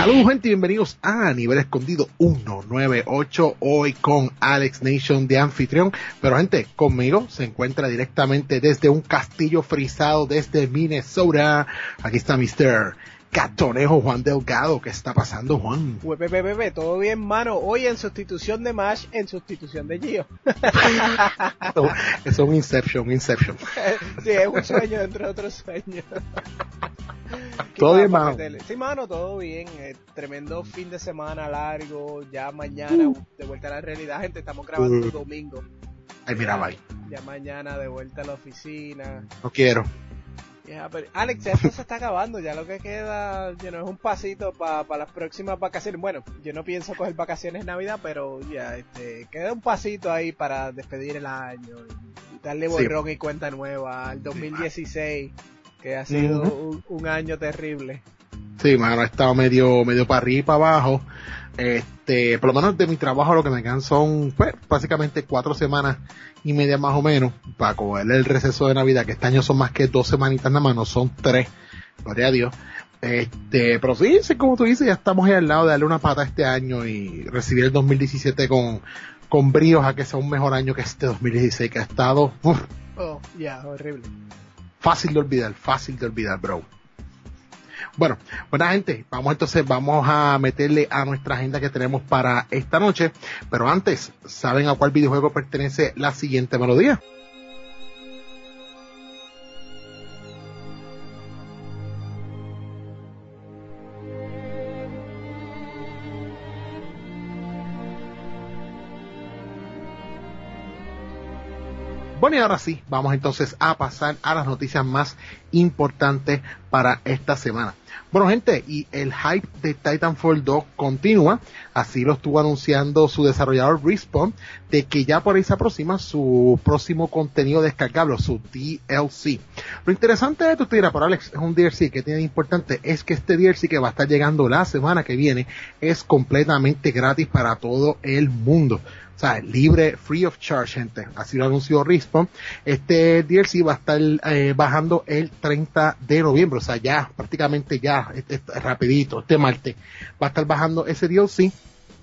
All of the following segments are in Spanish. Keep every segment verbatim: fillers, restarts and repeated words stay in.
Saludos gente y bienvenidos a Nivel Escondido ciento noventa y ocho, hoy con Alex Nation de anfitrión, pero gente, conmigo se encuentra directamente desde un castillo frisado desde Minnesota, aquí está mister Gatonejo Juan Delgado. ¿Qué está pasando, Juan? Bebe, bebe, todo bien, mano. Hoy en sustitución de Mash, en sustitución de Gio. Eso es un Inception, un Inception. Sí, es un sueño dentro de otro sueño. ¿Todo bien, mano? Sí, mano, todo bien. Eh, tremendo fin de semana largo. Ya mañana uh. de vuelta a la realidad, gente. Estamos grabando uh. domingo. Ay, mira, bye. Ya mañana de vuelta a la oficina. No quiero. Yeah, pero Alex, ya esto se está acabando. Ya lo que queda, you know, es un pasito para pa las próximas vacaciones. Bueno, yo no pienso coger vacaciones en Navidad, pero ya, yeah, este, queda un pasito ahí para despedir el año y darle borrón sí. y cuenta nueva al dos mil dieciséis. Que ha sido uh-huh. un, un año terrible. Sí, mano, ha estado medio, medio para arriba y para abajo. Este, por lo menos de mi trabajo lo que me quedan son, pues, básicamente cuatro semanas y media más o menos, para coger el receso de Navidad, que este año son más que dos semanitas nada más, no son tres. Gloria a Dios. Este, pero sí, sí, como tú dices, ya estamos ahí al lado de darle una pata este año y recibir el dos mil diecisiete con, con bríos a que sea un mejor año que este dos mil dieciséis, que ha estado, uf, oh, ya, yeah, horrible. Fácil de olvidar, fácil de olvidar, bro. Bueno, buena gente, vamos entonces, vamos a meterle a nuestra agenda que tenemos para esta noche, pero antes, ¿saben a cuál videojuego pertenece la siguiente melodía? Bueno, y ahora sí, vamos entonces a pasar a las noticias más importantes para esta semana. Bueno, gente, y el hype de Titanfall dos continúa, así lo estuvo anunciando su desarrollador Respawn, de que ya por ahí se aproxima su próximo contenido descargable, su D L C. Lo interesante de esto, te dirá, por Alex, es un D L C que tiene importante, es que este D L C que va a estar llegando la semana que viene es completamente gratis para todo el mundo. O sea, libre, free of charge, gente. Así lo anunció Respawn. Este D L C va a estar eh, bajando el treinta de noviembre. O sea, ya, prácticamente ya, este, este, rapidito, este martes. Va a estar bajando ese D L C.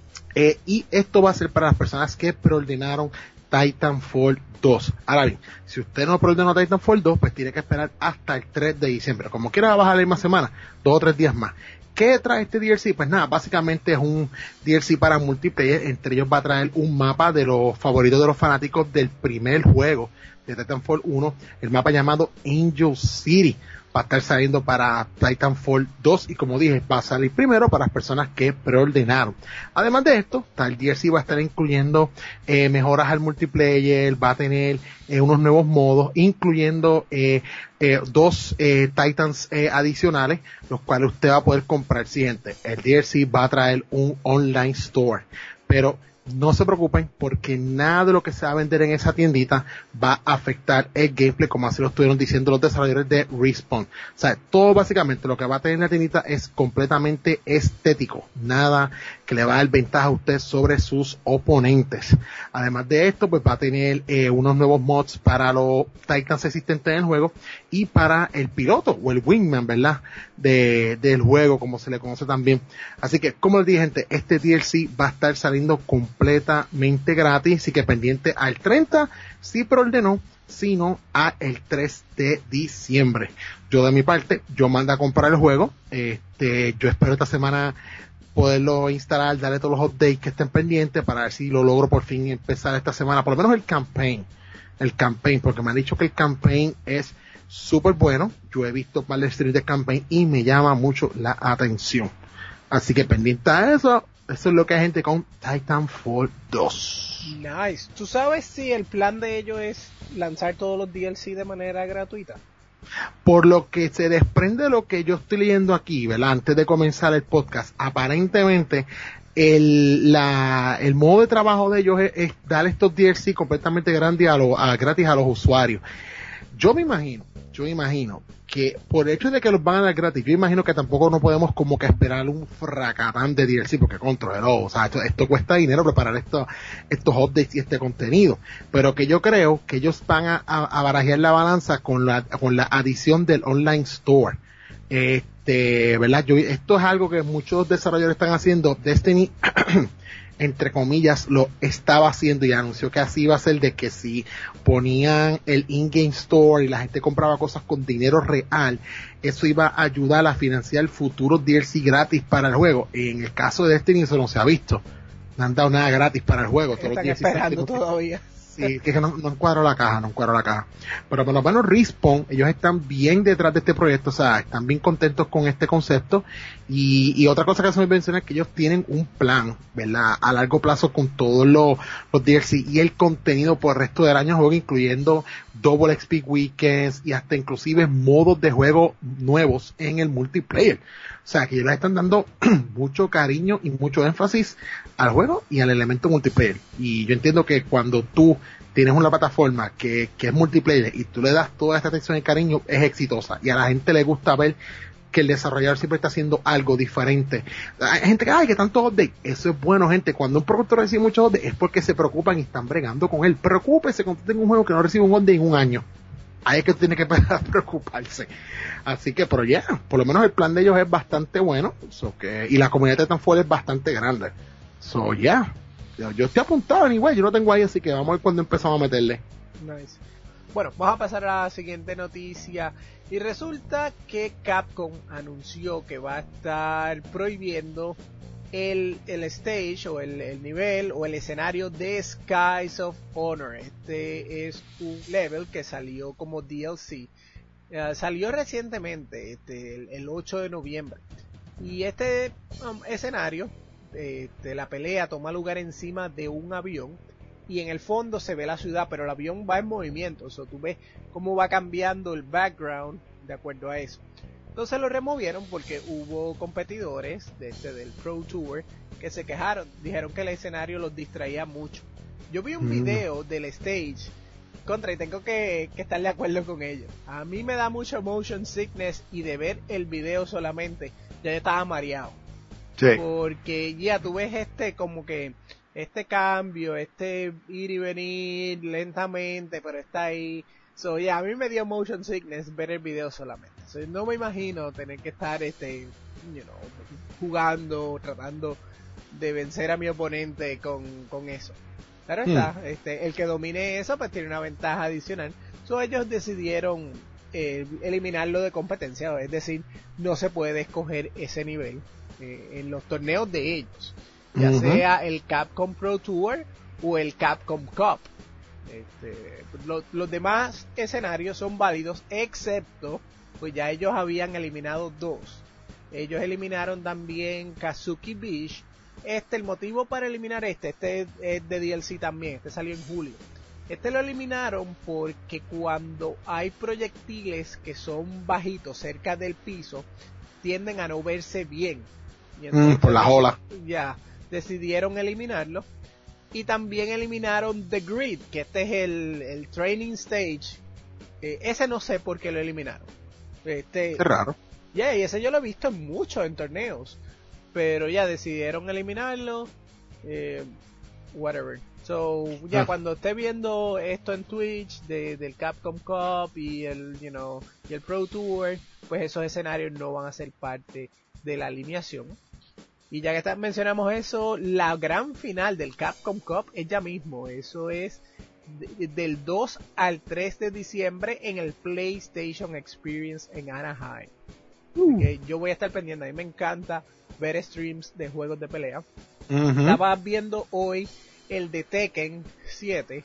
Eh, y esto va a ser para las personas que preordenaron Titanfall dos. Ahora bien, si usted no preordenó Titanfall dos, pues tiene que esperar hasta el tres de diciembre. Como quiera, va a bajar la misma semana, dos o tres días más. ¿Qué trae este D L C? Pues nada, básicamente es un D L C para multiplayer. Entre ellos va a traer un mapa de los favoritos de los fanáticos del primer juego de Titanfall uno, el mapa llamado Angel City. Va a estar saliendo para Titanfall dos y, como dije, va a salir primero para las personas que preordenaron. Además de esto, el D L C va a estar incluyendo eh, mejoras al multiplayer, va a tener eh, unos nuevos modos, incluyendo eh, eh, dos eh, Titans eh, adicionales, los cuales usted va a poder comprar. Siguiente, el D L C va a traer un online store, pero no se preocupen porque nada de lo que se va a vender en esa tiendita va a afectar el gameplay, como así lo estuvieron diciendo los desarrolladores de Respawn. O sea, todo básicamente lo que va a tener en la tiendita es completamente estético, nada que le va a dar ventaja a usted sobre sus oponentes. Además de esto, pues va a tener eh, unos nuevos mods para los Titans existentes en el juego y para el piloto o el wingman, ¿verdad? De, del juego, como se le conoce también. Así que, como les dije, gente, este D L C va a estar saliendo completamente gratis, así que pendiente al treinta si preordenó, sino a el tres de diciembre. Yo de mi parte, yo mando a comprar el juego. Este, yo espero esta semana poderlo instalar, darle todos los updates que estén pendientes para ver si lo logro por fin empezar esta semana, por lo menos el campaign, el campaign, porque me han dicho que el campaign es súper bueno. Yo he visto más de streams de campaign y me llama mucho la atención. Así que pendiente a eso. Eso es lo que hay, gente, con Titanfall dos. Nice. ¿Tú sabes si el plan de ellos es lanzar todos los D L C de manera gratuita? Por lo que se desprende de lo que yo estoy leyendo aquí, ¿verdad? Antes de comenzar el podcast, aparentemente el, la, el modo de trabajo de ellos es, es dar estos D L C completamente gratis a, lo, a, gratis a los usuarios. Yo me imagino, yo me imagino que por el hecho de que los van a dar gratis, yo imagino que tampoco no podemos como que esperar un fracatán de D L C, porque contra o sea, esto, esto cuesta dinero preparar esto, estos updates y este contenido, pero que yo creo que ellos van a, a, a barajear la balanza con la, con la adición del online store. Este, este, ¿verdad? Yo, esto es algo que muchos desarrolladores están haciendo. Destiny, entre comillas, lo estaba haciendo y anunció que así iba a ser, de que si ponían el in-game store y la gente compraba cosas con dinero real, eso iba a ayudar a financiar futuros D L C gratis para el juego. En el caso de Destiny eso no se ha visto. No han dado nada gratis para el juego. Todos están los esperando todavía. Sí, que no, no encuadro la caja, no encuadro la caja. Pero por lo menos Respawn, ellos están bien detrás de este proyecto, o sea, están bien contentos con este concepto. Y, y otra cosa que se me menciona es que ellos tienen un plan, ¿verdad? A largo plazo con todos los, los D L C y el contenido por el resto del año de juego, incluyendo Double X P Weekends y hasta inclusive modos de juego nuevos en el multiplayer. O sea, que ellos le están dando mucho cariño y mucho énfasis al juego y al elemento multiplayer. Y yo entiendo que cuando tú tienes una plataforma que, que es multiplayer y tú le das toda esta atención y cariño, es exitosa. Y a la gente le gusta ver que el desarrollador siempre está haciendo algo diferente. Hay gente que, ay, que tanto update. Eso es bueno, gente. Cuando un productor recibe muchos updates es porque se preocupan y están bregando con él. Preocúpese cuando tenga un juego que no recibe un update en un año. Ahí es que tiene que empezar a preocuparse. Así que, pero ya, yeah, por lo menos el plan de ellos es bastante bueno. So que, y la comunidad de Titanfall es bastante grande. So, ya. Yeah. Yo, yo estoy apuntado, anyway, yo lo tengo ahí, así que vamos a ver cuando empezamos a meterle. Nice. Bueno, vamos a pasar a la siguiente noticia. Y resulta que Capcom anunció que va a estar prohibiendo el, el stage o el, el nivel o el escenario de Skies of Honor. Este es un level que salió como D L C. Uh, salió recientemente, este, el, el ocho de noviembre. Y este um, escenario de, de la pelea toma lugar encima de un avión. Y en el fondo se ve la ciudad, pero el avión va en movimiento. O sea, tú ves cómo va cambiando el background de acuerdo a eso. Entonces lo removieron porque hubo competidores de este, del Pro Tour que se quejaron. Dijeron que el escenario los distraía mucho. Yo vi un mm. video del stage contra y tengo que, que estar de acuerdo con ellos. A mí me da mucho motion sickness y de ver el video solamente ya estaba mareado. Sí. Porque ya tú ves este como que este cambio, este ir y venir lentamente, pero está ahí. So, yeah, a mí me dio motion sickness ver el video solamente. So, no me imagino tener que estar este, you know, jugando, tratando de vencer a mi oponente con, con eso. Claro está, hmm. este, el que domine eso pues tiene una ventaja adicional. So, ellos decidieron eh, eliminarlo de competencia, es decir, no se puede escoger ese nivel eh, en los torneos de ellos, ya uh-huh. sea el Capcom Pro Tour o el Capcom Cup. Este, lo, los demás escenarios son válidos, excepto, pues ya ellos habían eliminado dos. Ellos eliminaron también Kazuki Beach. Este, el motivo para eliminar este, este es de D L C también, este salió en julio. Este lo eliminaron porque cuando hay proyectiles que son bajitos, cerca del piso, tienden a no verse bien. Y entonces, mm, por las olas. Ya, decidieron eliminarlo. Y también eliminaron The Grid, que este es el, el training stage. Eh, ese no sé por qué lo eliminaron. Este, Qué raro. Ya, yeah, y ese yo lo he visto mucho en torneos. Pero ya decidieron eliminarlo. Eh, whatever. So, ya yeah, ah. cuando esté viendo esto en Twitch de, del Capcom Cup y el, you know, y el Pro Tour, pues esos escenarios no van a ser parte de la alineación. Y ya que está, mencionamos eso, la gran final del Capcom Cup es ya mismo. Eso es de, del dos al tres de diciembre en el PlayStation Experience en Anaheim. Uh. Okay, yo voy a estar pendiente. A mí me encanta ver streams de juegos de pelea. Uh-huh. Estaba viendo hoy el de Tekken siete.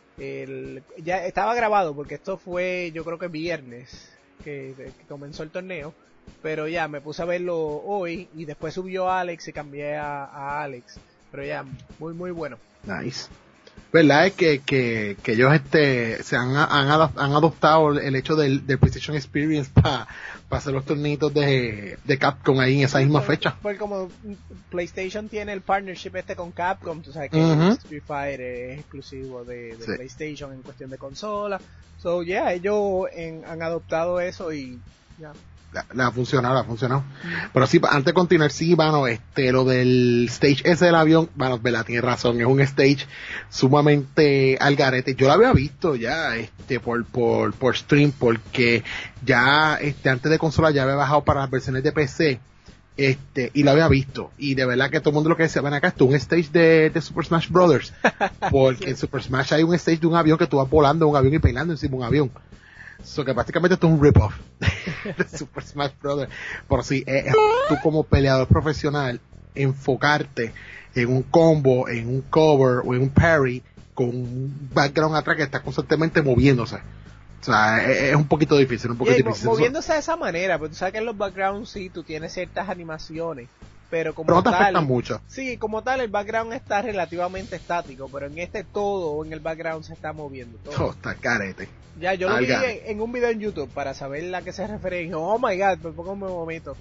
El, ya estaba grabado porque esto fue, yo creo que viernes que, que comenzó el torneo. Pero ya, me puse a verlo hoy y después subió Alex y cambié a, a Alex. Pero ya, muy muy bueno. Nice. ¿Verdad? Es que, que, que ellos este, se han, han, han adoptado el hecho del, del PlayStation Experience para pa hacer los tornitos de, de Capcom ahí en esa misma por, fecha. Porque como PlayStation tiene el partnership este con Capcom, tú sabes que uh-huh. Street Fighter es exclusivo de, de sí. PlayStation en cuestión de consola. So, yeah, ellos en, han adoptado eso y ya. Yeah. le ha funcionado, le ha funcionado. Pero sí, antes de continuar, sí, mano, este, lo del stage ese del avión, mano, verdad, tiene razón, es un stage sumamente al garete. Yo lo había visto ya, este, por, por, por stream, porque ya, este, antes de consola ya había bajado para las versiones de P C, este, y lo había visto. Y de verdad que todo el mundo lo que decía, ven acá, esto es un stage de, de Super Smash Brothers. Porque en Super Smash hay un stage de un avión que tú vas volando un avión y peinando encima de un avión. So que prácticamente esto es un rip-off de Super Smash Brothers. Por si eh, tú como peleador profesional enfocarte en un combo, en un cover o en un parry con un background atrás que está constantemente moviéndose. O sea, es, es un poquito difícil, un poquito y, difícil. Moviéndose de esa manera, porque tú sabes que en los backgrounds sí, tú tienes ciertas animaciones, pero como pero no te tal, afectan mucho. Sí, como tal, el background está relativamente estático, pero en este todo, en el background se está moviendo todo. Oh, está carete. Ya, yo lo Al vi en, garete. en un video en YouTube para saber a qué se refiere y dije, oh my god, me pongo un momento.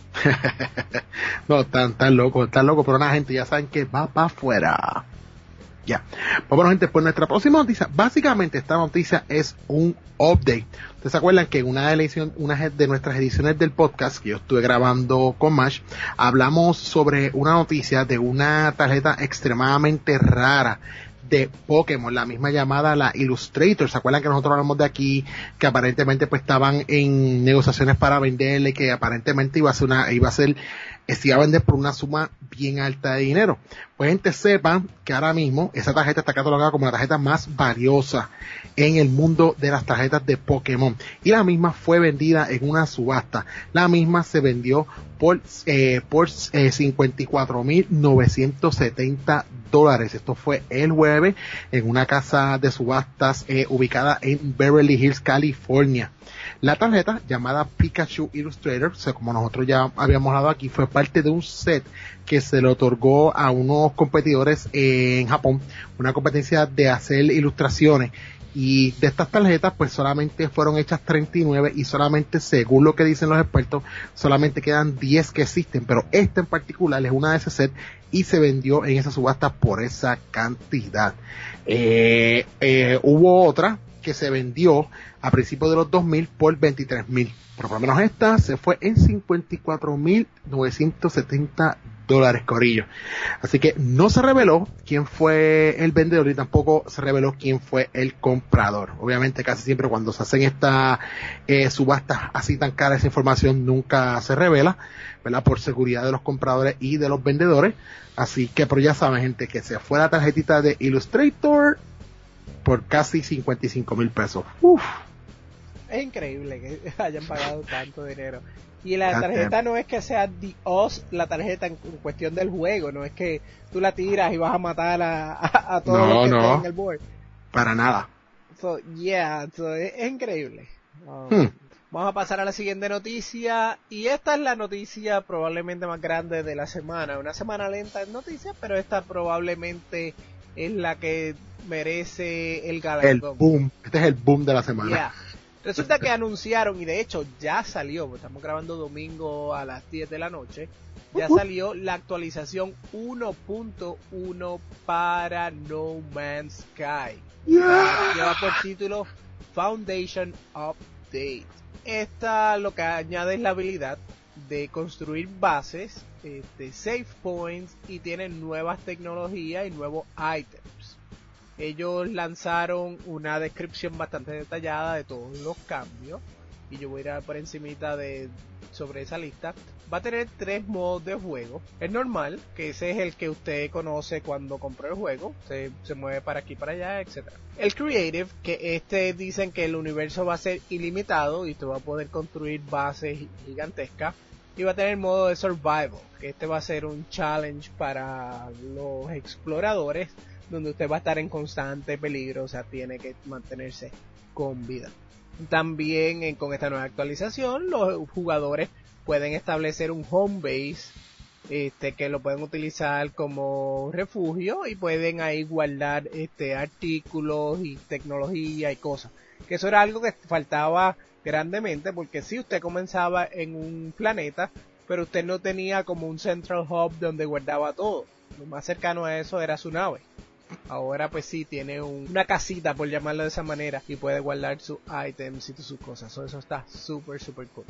No, tan, tan loco, tan loco, pero nada, gente, ya saben que va para afuera. Ya. Pues bueno, gente, pues nuestra próxima noticia, básicamente esta noticia es un update. Ustedes se acuerdan que en una de, la edición, una de nuestras ediciones del podcast que yo estuve grabando con Mash, hablamos sobre una noticia de una tarjeta extremadamente rara de Pokémon, la misma llamada la Illustrator. ¿Se acuerdan que nosotros hablamos de aquí que aparentemente pues estaban en negociaciones para venderle, que aparentemente iba a ser una, iba a ser, se iba a vender por una suma bien alta de dinero? Pues gente, sepan que ahora mismo esa tarjeta está catalogada como la tarjeta más valiosa en el mundo de las tarjetas de Pokémon, y la misma fue vendida en una subasta. La misma se vendió por eh, por eh, cincuenta y cuatro mil novecientos setenta dólares. Esto fue el jueves en una casa de subastas eh, ubicada en Beverly Hills, California. La tarjeta, llamada Pikachu Illustrator, o sea, como nosotros ya habíamos hablado aquí, fue parte de un set que se le otorgó a unos competidores eh, en Japón, una competencia de hacer ilustraciones. Y de estas tarjetas, pues solamente fueron hechas treinta y nueve, y solamente, según lo que dicen los expertos, solamente quedan diez que existen. Pero esta en particular es una de ese set y se vendió en esa subasta por esa cantidad. Eh, eh, hubo otra que se vendió a principios de los dos mil por veintitrés mil. Por lo menos esta se fue en cincuenta y cuatro mil novecientos setenta dólares, corillo. Así que no se reveló quién fue el vendedor y tampoco se reveló quién fue el comprador. Obviamente casi siempre cuando se hacen estas eh, subastas así tan caras, esa información nunca se revela, ¿verdad? Por seguridad de los compradores y de los vendedores. Así que, pero ya saben, gente, que se fue la tarjetita de Illustrator por casi cincuenta y cinco mil pesos. Uf. Es increíble que hayan pagado tanto dinero. Y la tarjeta no es que sea Dios, la tarjeta en cuestión del juego, no es que tú la tiras y vas a matar a, a, a todos no, los que no, estén en el board. Para nada. So, yeah, so, es, es increíble. Um, hmm. Vamos a pasar a la siguiente noticia, y esta es la noticia probablemente más grande de la semana. Una semana lenta en noticias, pero esta probablemente es la que merece el galardón. El boom, este es el boom de la semana. Yeah. Resulta que anunciaron, y de hecho ya salió, pues estamos grabando domingo a las diez de la noche, ya salió la actualización uno punto uno para No Man's Sky. Yeah. Lleva por título Foundation Update. Esta lo que añade es la habilidad de construir bases, este, save points, y tiene nuevas tecnologías y nuevos items. Ellos lanzaron una descripción bastante detallada de todos los cambios, y yo voy a ir por encimita de sobre esa lista. Va a tener tres modos de juego. El normal, que ese es el que usted conoce cuando compró el juego, se, se mueve para aquí, para allá, etcétera. El Creative, que este dicen que el universo va a ser ilimitado y usted va a poder construir bases gigantescas. Y va a tener el modo de Survival, que este va a ser un challenge para los exploradores, donde usted va a estar en constante peligro, o sea, tiene que mantenerse con vida. También eh, con esta nueva actualización, los jugadores pueden establecer un home base, este, que lo pueden utilizar como refugio, y pueden ahí guardar este artículos y tecnología y cosas. Que eso era algo que faltaba grandemente, porque si usted comenzaba en un planeta, pero usted no tenía como un central hub donde guardaba todo. Lo más cercano a eso era su nave. Ahora pues sí tiene un, una casita, por llamarlo de esa manera, y puede guardar sus items y sus cosas. So, eso está súper súper cool.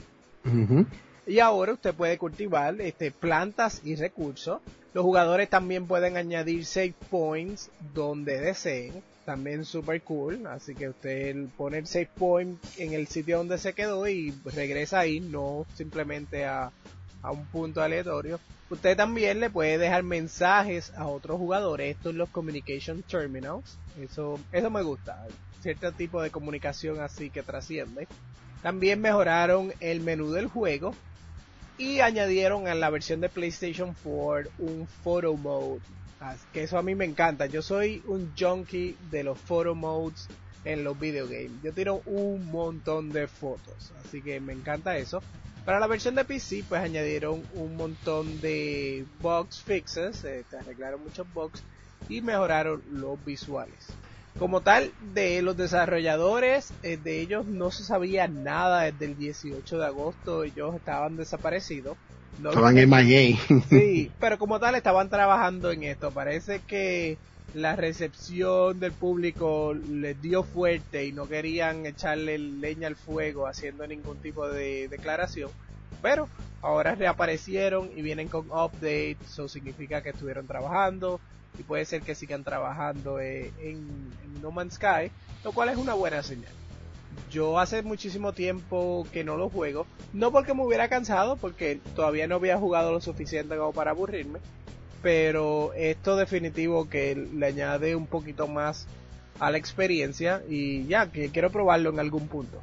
Uh-huh. Y ahora usted puede cultivar este, plantas y recursos. Los jugadores también pueden añadir save points donde deseen. También super cool. Así que usted pone el save point en el sitio donde se quedó y regresa ahí, no simplemente a, a un punto aleatorio. Usted también le puede dejar mensajes a otros jugadores. Estos son los communication terminals. Eso, eso me gusta. Cierto tipo de comunicación así que trasciende. También mejoraron el menú del juego. Y añadieron a la versión de PlayStation cuatro un photo mode, que eso a mí me encanta. Yo soy un junkie de los photo modes en los videogames. Yo tiro un montón de fotos, así que me encanta eso. Para la versión de P C pues añadieron un montón de bugs fixes, eh, arreglaron muchos bugs y mejoraron los visuales. Como tal, de los desarrolladores, eh, de ellos no se sabía nada desde el dieciocho de agosto, ellos estaban desaparecidos. No estaban en Miami. Sí, pero como tal estaban trabajando en esto. Parece que la recepción del público les dio fuerte y no querían echarle leña al fuego haciendo ningún tipo de declaración. Pero ahora reaparecieron y vienen con updates, eso significa que estuvieron trabajando. Y puede ser que sigan trabajando eh, en, en No Man's Sky, lo cual es una buena señal. Yo hace muchísimo tiempo que no lo juego, no porque me hubiera cansado, porque todavía no había jugado lo suficiente como para aburrirme, pero esto definitivo que le añade un poquito más a la experiencia y ya, que quiero probarlo en algún punto.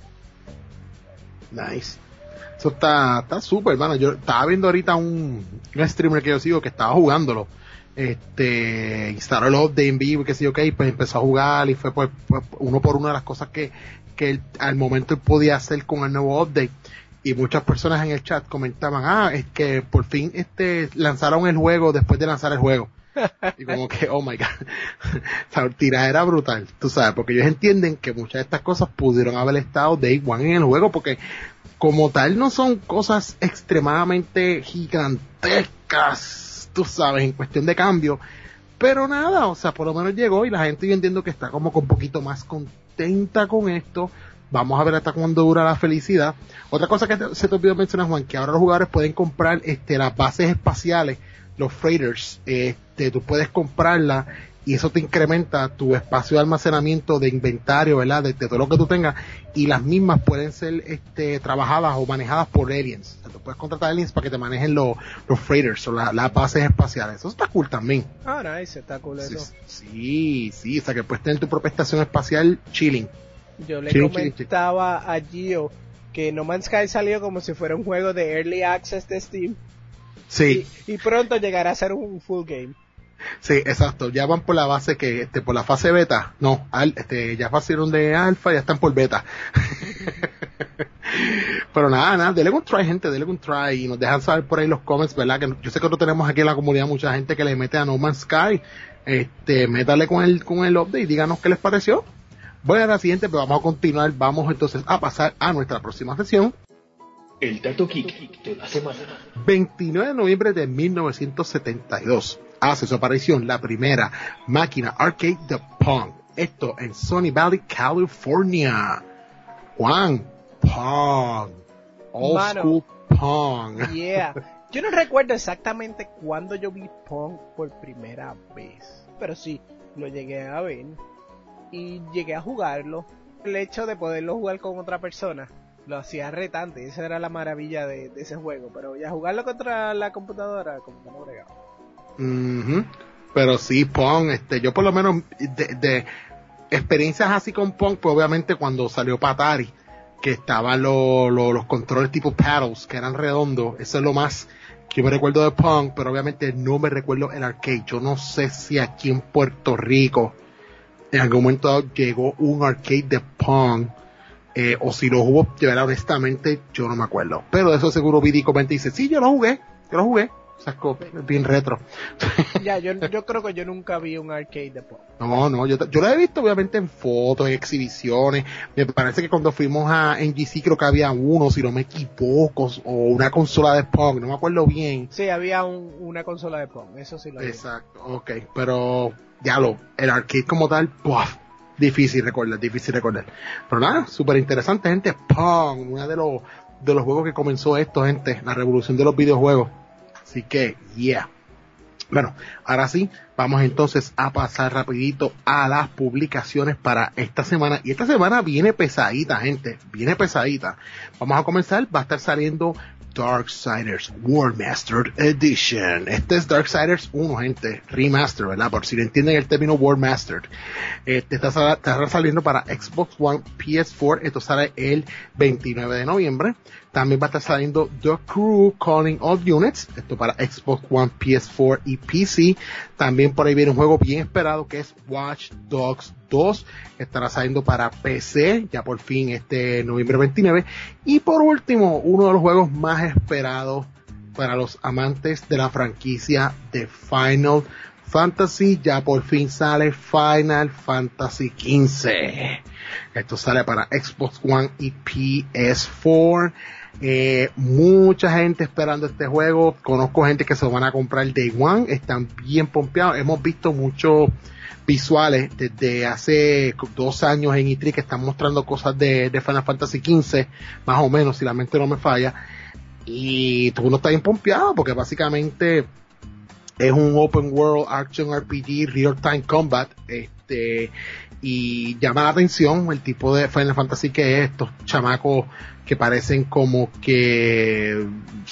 Nice. Eso está está súper, hermano. Yo estaba viendo ahorita un, un streamer que yo sigo que estaba jugándolo. Este, instaló el update en vivo y que sí, ok, pues empezó a jugar y fue pues, pues uno por una de las cosas que, que él, al momento él podía hacer con el nuevo update. Y muchas personas en el chat comentaban, ah, es que por fin este lanzaron el juego después de lanzar el juego. Y como que, oh my god, la tiradera brutal, tú sabes, porque ellos entienden que muchas de estas cosas pudieron haber estado day one en el juego, porque como tal no son cosas extremadamente gigantescas, tú sabes, en cuestión de cambio, pero nada, o sea, por lo menos llegó y la gente yo entiendo que está como con un poquito más contenta con esto. Vamos a ver hasta cuándo dura la felicidad. Otra cosa que te, se te olvidó mencionar, Juan, que ahora los jugadores pueden comprar este las bases espaciales, los freighters, este, tú puedes comprarla y eso te incrementa tu espacio de almacenamiento de inventario, ¿verdad? De, de todo lo que tú tengas, y las mismas pueden ser este trabajadas o manejadas por aliens. O sea, tú puedes contratar aliens para que te manejen los los freighters o la, las bases espaciales. Eso está cool también. Ah, nice, está cool eso. Sí, sí, sí, o sea que puedes tener tu propia estación espacial chilling. Yo le chilling, comentaba chilling, chilling. a Gio que No Man's Sky salió como si fuera un juego de Early Access de Steam. Sí. Y, y pronto llegará a ser un full game. Sí, exacto, ya van por la base que, este, por la fase beta, no, al, este, ya pasaron de alfa, ya están por beta. Pero nada, nada, denle un try, gente, denle un try y nos dejan saber por ahí los comments, ¿verdad? Que yo sé que no tenemos aquí en la comunidad mucha gente que le mete a No Man's Sky, este, métale con el, con el update y díganos qué les pareció. Voy a la siguiente, pero vamos a continuar, vamos entonces a pasar a nuestra próxima sesión. El dato geek de la semana. veintinueve de noviembre de mil novecientos setenta y dos. Hace su aparición la primera máquina arcade de Pong. Esto en Sunny Valley, California. Juan, Pong. Old Mano, school Pong. Yeah. Yo no recuerdo exactamente cuándo yo vi Pong por primera vez. Pero sí, lo llegué a ver. Y llegué a jugarlo. El hecho de poderlo jugar con otra persona lo hacía retante. Esa era la maravilla de, de ese juego. Pero ya jugarlo contra la computadora, como que no bregaba. Uh-huh. Pero sí, Pong, este, yo por lo menos de, de experiencias así con Pong, pues obviamente cuando salió para Atari, que estaban lo, lo, los controles tipo paddles, que eran redondos, eso es lo más que yo me recuerdo de Pong, pero obviamente no me recuerdo el arcade. Yo no sé si aquí en Puerto Rico en algún momento dado llegó un arcade de Pong, eh, o si lo hubo, de verdad, honestamente, yo no me acuerdo. Pero de eso seguro Vidi comenta y dice, sí, yo lo jugué, yo lo jugué. O sea, es bien retro. Ya, yo, yo creo que yo nunca vi un arcade de Pong. No, no, yo, yo lo he visto obviamente en fotos, en exhibiciones. Me parece que cuando fuimos a N G C creo que había uno, si no me equivoco, o una consola de Pong, no me acuerdo bien. Sí, había un, una consola de Pong, eso sí lo vi. Exacto, ok, pero ya lo, el arcade como tal, ¡puff! Difícil recordar, difícil recordar. Pero nada, súper interesante, gente. Pong, una de los de los juegos que comenzó esto, gente, la revolución de los videojuegos. Así que, yeah. Bueno, ahora sí, vamos entonces a pasar rapidito a las publicaciones para esta semana. Y esta semana viene pesadita, gente, viene pesadita. Vamos a comenzar, va a estar saliendo Darksiders War Mastered Edition. Este es Darksiders uno, gente, remaster, ¿verdad? Por si le entienden el término War Mastered. Este está, está saliendo para Xbox One, P S cuatro, esto sale el veintinueve de noviembre. También va a estar saliendo The Crew Calling All Units, esto para Xbox One, P S cuatro y P C. También por ahí viene un juego bien esperado que es Watch Dogs dos, estará saliendo para P C, ya por fin este noviembre veintinueve. Y por último, uno de los juegos más esperados para los amantes de la franquicia de Final Fantasy, ya por fin sale Final Fantasy quince. Esto sale para Xbox One y P S cuatro. Eh, mucha gente esperando este juego. Conozco gente que se lo van a comprar Day One. Están bien pompeados. Hemos visto muchos visuales desde hace dos años en E tres que están mostrando cosas de, de Final Fantasy quince, más o menos, si la mente no me falla. Y todo el mundo está bien pompeado porque básicamente es un open world action R P G real time combat, este, y llama la atención el tipo de Final Fantasy que es, estos chamacos que parecen como que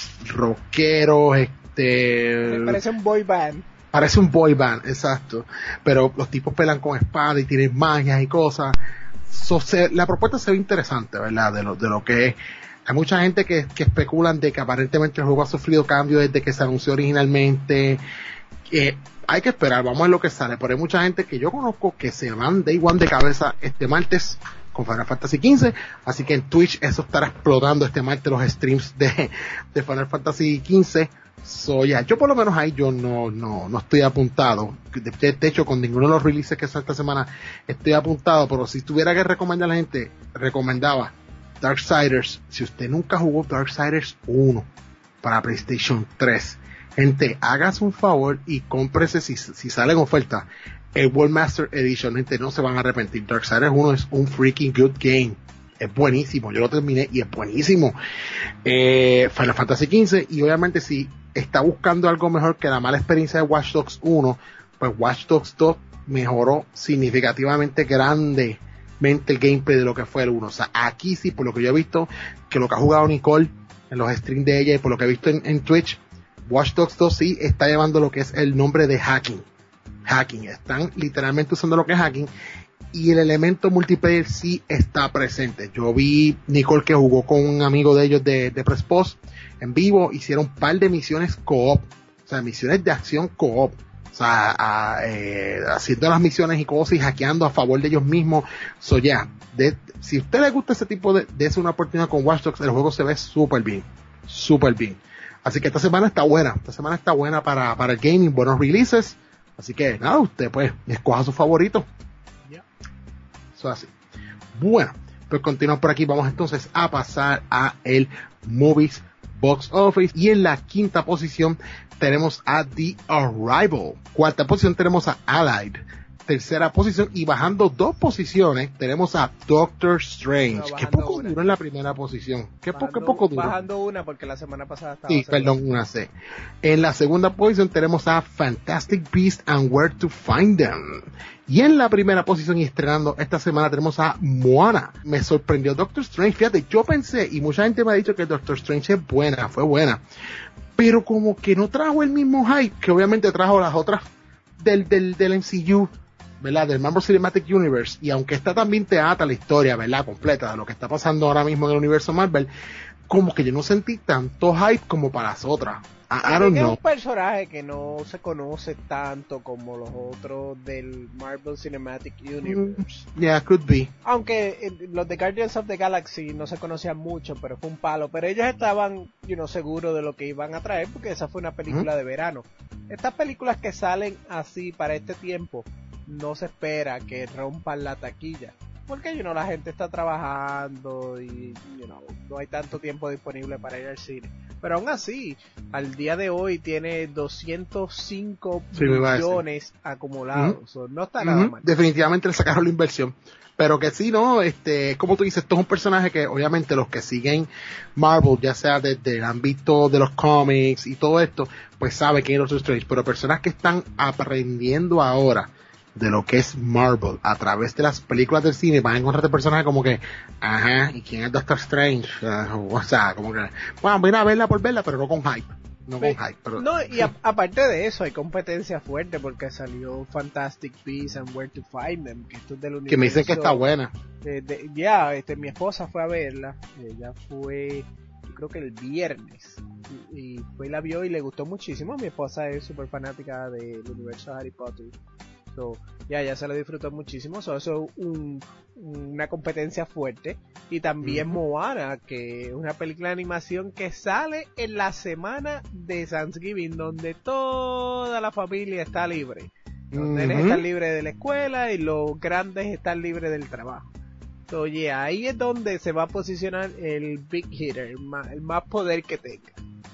rockeros, este, me parece un boy band. Parece un boy band, exacto, pero los tipos pelan con espada y tienen magias y cosas. So, se, la propuesta se ve interesante, ¿verdad? De lo, de lo que es. Hay mucha gente que, que especulan de que aparentemente el juego ha sufrido cambios desde que se anunció originalmente. Eh, hay que esperar, vamos a ver lo que sale. Pero hay mucha gente que yo conozco que se van Day One de cabeza este martes con Final Fantasy quince, así que en Twitch eso estará explotando este martes los streams de, de Final Fantasy quince. So, yeah, yo por lo menos ahí yo no, no, no estoy apuntado. De, de hecho, con ninguno de los releases que son esta semana estoy apuntado, pero si tuviera que recomendar a la gente, recomendaba Darksiders. Si usted nunca jugó Darksiders uno para PlayStation tres, gente, hágase un favor y cómprese, si, si sale en oferta, el World Master Edition. Gente, no se van a arrepentir. Darksiders uno es un freaking good game. Es buenísimo. Yo lo terminé y es buenísimo. Eh, Final Fantasy quince, y obviamente si está buscando algo mejor que la mala experiencia de Watch Dogs uno, pues Watch Dogs dos mejoró significativamente grande el gameplay de lo que fue el uno. O sea, aquí sí, por lo que yo he visto, que lo que ha jugado Nicole en los streams de ella y por lo que he visto en, en Twitch, Watch Dogs dos sí está llevando lo que es el nombre de hacking. Hacking. Están literalmente usando lo que es hacking y el elemento multiplayer sí está presente. Yo vi Nicole que jugó con un amigo de ellos de, de Press Post en vivo, hicieron un par de misiones co-op, o sea, misiones de acción co-op. O sea, a, eh, haciendo las misiones y cosas y hackeando a favor de ellos mismos. So, ya, yeah, si a usted le gusta ese tipo de, de una oportunidad con Watch Dogs, el juego se ve súper bien, súper bien. Así que esta semana está buena, esta semana está buena para, para el gaming, buenos releases. Así que nada, usted pues escoja su favorito. Yeah. Eso así. Bueno, pues continuamos por aquí, vamos entonces a pasar a el Movies Box Office, y en la quinta posición tenemos a The Arrival, cuarta posición tenemos a Allied, tercera posición, y bajando dos posiciones tenemos a Doctor Strange, no, que poco una. duró en la primera posición, que, bajando, po, que poco duró. Bajando una porque la semana pasada estaba. Sí, perdón, una C. En la segunda posición tenemos a Fantastic Beasts and Where to Find Them. Y en la primera posición y estrenando esta semana tenemos a Moana. Me sorprendió Doctor Strange, fíjate, yo pensé, y mucha gente me ha dicho que Doctor Strange es buena, fue buena, pero como que no trajo el mismo hype que obviamente trajo las otras del, del, del M C U, ¿verdad? Del Marvel Cinematic Universe. Y aunque esta también te ata la historia, ¿verdad? Completa de lo que está pasando ahora mismo en el universo Marvel, como que yo no sentí tanto hype como para las otras. I, I don't know. Es un personaje que no se conoce tanto como los otros del Marvel Cinematic Universe. Mm, yeah, could be. Aunque eh, los de Guardians of the Galaxy no se conocían mucho, pero fue un palo. Pero ellos estaban, you know, seguros de lo que iban a traer, porque esa fue una película mm. de verano. Estas películas que salen así para este tiempo, no se espera que rompan la taquilla. porque, you know, la gente está trabajando y, you know, no hay tanto tiempo disponible para ir al cine. Pero aún así, al día de hoy tiene doscientos cinco sí, millones acumulados. Uh-huh. So, no está uh-huh. nada mal. Definitivamente le sacaron la inversión. Pero que sí, ¿no? Este, como tú dices, esto es un personaje que obviamente los que siguen Marvel, ya sea desde el ámbito de los cómics y todo esto, pues sabe quién es Doctor Strange. Pero personas que están aprendiendo ahora de lo que es Marvel a través de las películas del cine, van a encontrarte personajes como que, ajá, ¿y quién es Doctor Strange? Uh, o sea, como que, bueno, voy a verla por verla, pero no con hype. No con hype, pero... No, y a, aparte de eso, hay competencia fuerte porque salió Fantastic Beasts and Where to Find Them, que esto es del universo. Que me dicen que está buena. Ya, yeah, este, mi esposa fue a verla, ella fue, yo creo que el viernes, y, y fue y la vio y le gustó muchísimo. Mi esposa es súper fanática del universo de Harry Potter. So, ya, ya se lo disfrutó muchísimo. So, eso es un, una competencia fuerte. Y también uh-huh. Moana, que es una película de animación que sale en la semana de Thanksgiving, donde toda la familia está libre. Los uh-huh. nenes están libres de la escuela y los grandes están libres del trabajo. So, yeah, ahí es donde se va a posicionar el Big Hitter, el más, el más poder que tenga.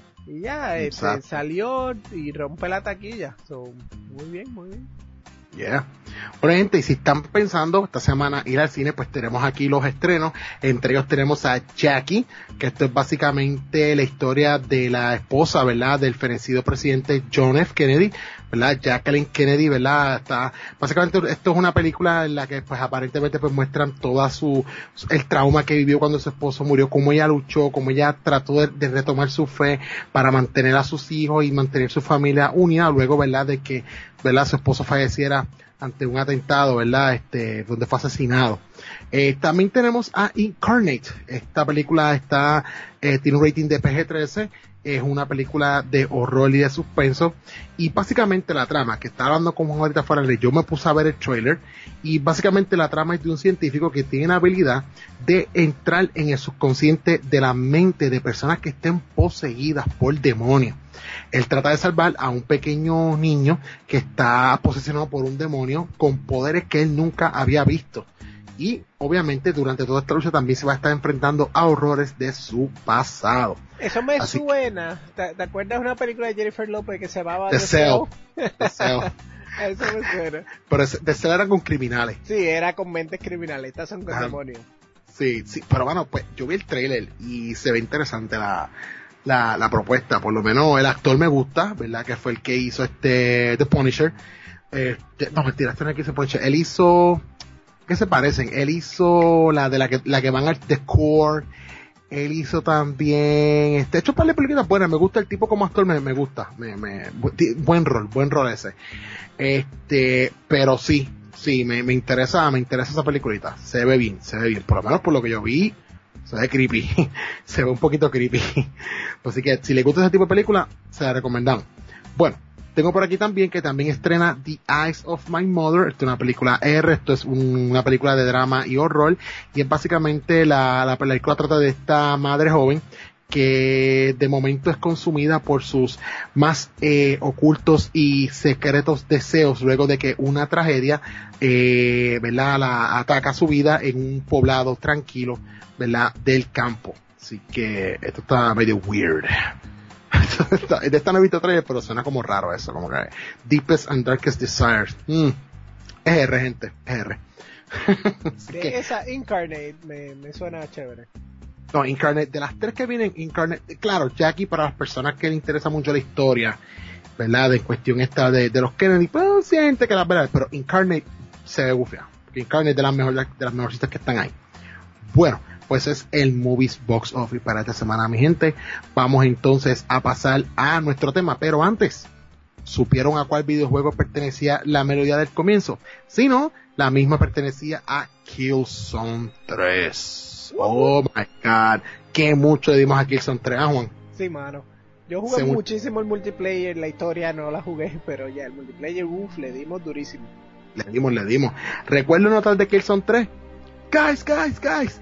Y ya, este, salió y rompe la taquilla. So, muy bien, muy bien. Yeah. Bueno, gente, y si están pensando esta semana ir al cine, pues tenemos aquí los estrenos. Entre ellos tenemos a Jackie, que esto es básicamente la historia de la esposa, ¿verdad?, del fenecido presidente John F. Kennedy, ¿verdad? Jacqueline Kennedy, ¿verdad? Está, básicamente esto es una película en la que pues aparentemente pues muestran toda su, el trauma que vivió cuando su esposo murió, cómo ella luchó, cómo ella trató de, de retomar su fe para mantener a sus hijos y mantener su familia unida luego, ¿verdad?, de que, ¿verdad?, su esposo falleciera ante un atentado, ¿verdad?, este, donde fue asesinado. Eh, también tenemos a Incarnate. Esta película está, eh, tiene un rating de P G trece, es una película de horror y de suspenso, y básicamente la trama, que está hablando con Juan ahorita fuera de yo me puse a ver el trailer, y básicamente la trama es de un científico que tiene la habilidad de entrar en el subconsciente de la mente de personas que estén poseídas por demonios. Él trata de salvar a un pequeño niño que está posesionado por un demonio con poderes que él nunca había visto. Y obviamente durante toda esta lucha también se va a estar enfrentando a horrores de su pasado. Eso me Así suena. Que... ¿Te, ¿Te acuerdas de una película de Jennifer Lopez que se llamaba The Cell? The Cell. Eso me suena. Pero The Cell era con criminales. Sí, era con mentes criminales. Estas son con Ajá. demonios. Sí, sí. Pero bueno, pues yo vi el trailer y se ve interesante la... La, la propuesta, por lo menos el actor me gusta, ¿verdad? Que fue el que hizo este The Punisher. Eh, no, mentira, este no es el que hizo Punisher. Él hizo, ¿qué se parecen? Él hizo la de la que la que van al The Core. Él hizo también, este, hecho un par de películas buenas. Me gusta el tipo como actor, me, me gusta, me, me, buen rol, buen rol ese. Este, pero sí, sí, me, me interesa, me interesa esa peliculita. Se ve bien, se ve bien, por lo menos por lo que yo vi. Se ve creepy, se ve un poquito creepy. Así que si les gusta ese tipo de película, se la recomendamos. Bueno, tengo por aquí también que también estrena The Eyes of My Mother. Esto es una película R, esto es un, una película de drama y horror. Y es básicamente la, la película trata de esta madre joven que de momento es consumida por sus más eh, ocultos y secretos deseos luego de que una tragedia eh, ¿verdad? La ataca su vida en un poblado tranquilo, ¿verdad?, del campo. Así que esto está medio weird. De esta no he visto trailer, pero suena como raro eso, como que Deepest and Darkest Desires. Mm. Es R, gente, es R. Que... Esa Incarnate me, me suena chévere. No, Incarnate, de las tres que vienen, Incarnate, claro, Jackie para las personas que les interesa mucho la historia, ¿verdad? De cuestión esta de, de los Kennedy, pues sí hay gente que las verá, pero Incarnate se ve bufia. Incarnate es de las mejores, de las mejorcitas que están ahí. Bueno, pues es el Movies Box Office para esta semana, mi gente. Vamos entonces a pasar a nuestro tema, pero antes, ¿supieron a cuál videojuego pertenecía la melodía del comienzo? Si no, la misma pertenecía a Killzone tres. Oh my god, qué mucho le dimos a Killzone tres, ¿ah, Juan? Sí, mano. Yo jugué Se muchísimo el multiplayer, la historia no la jugué, pero ya el multiplayer, uff, le dimos durísimo. Le dimos, le dimos. ¿Recuerdan notas de Killzone tres? Guys, guys, guys.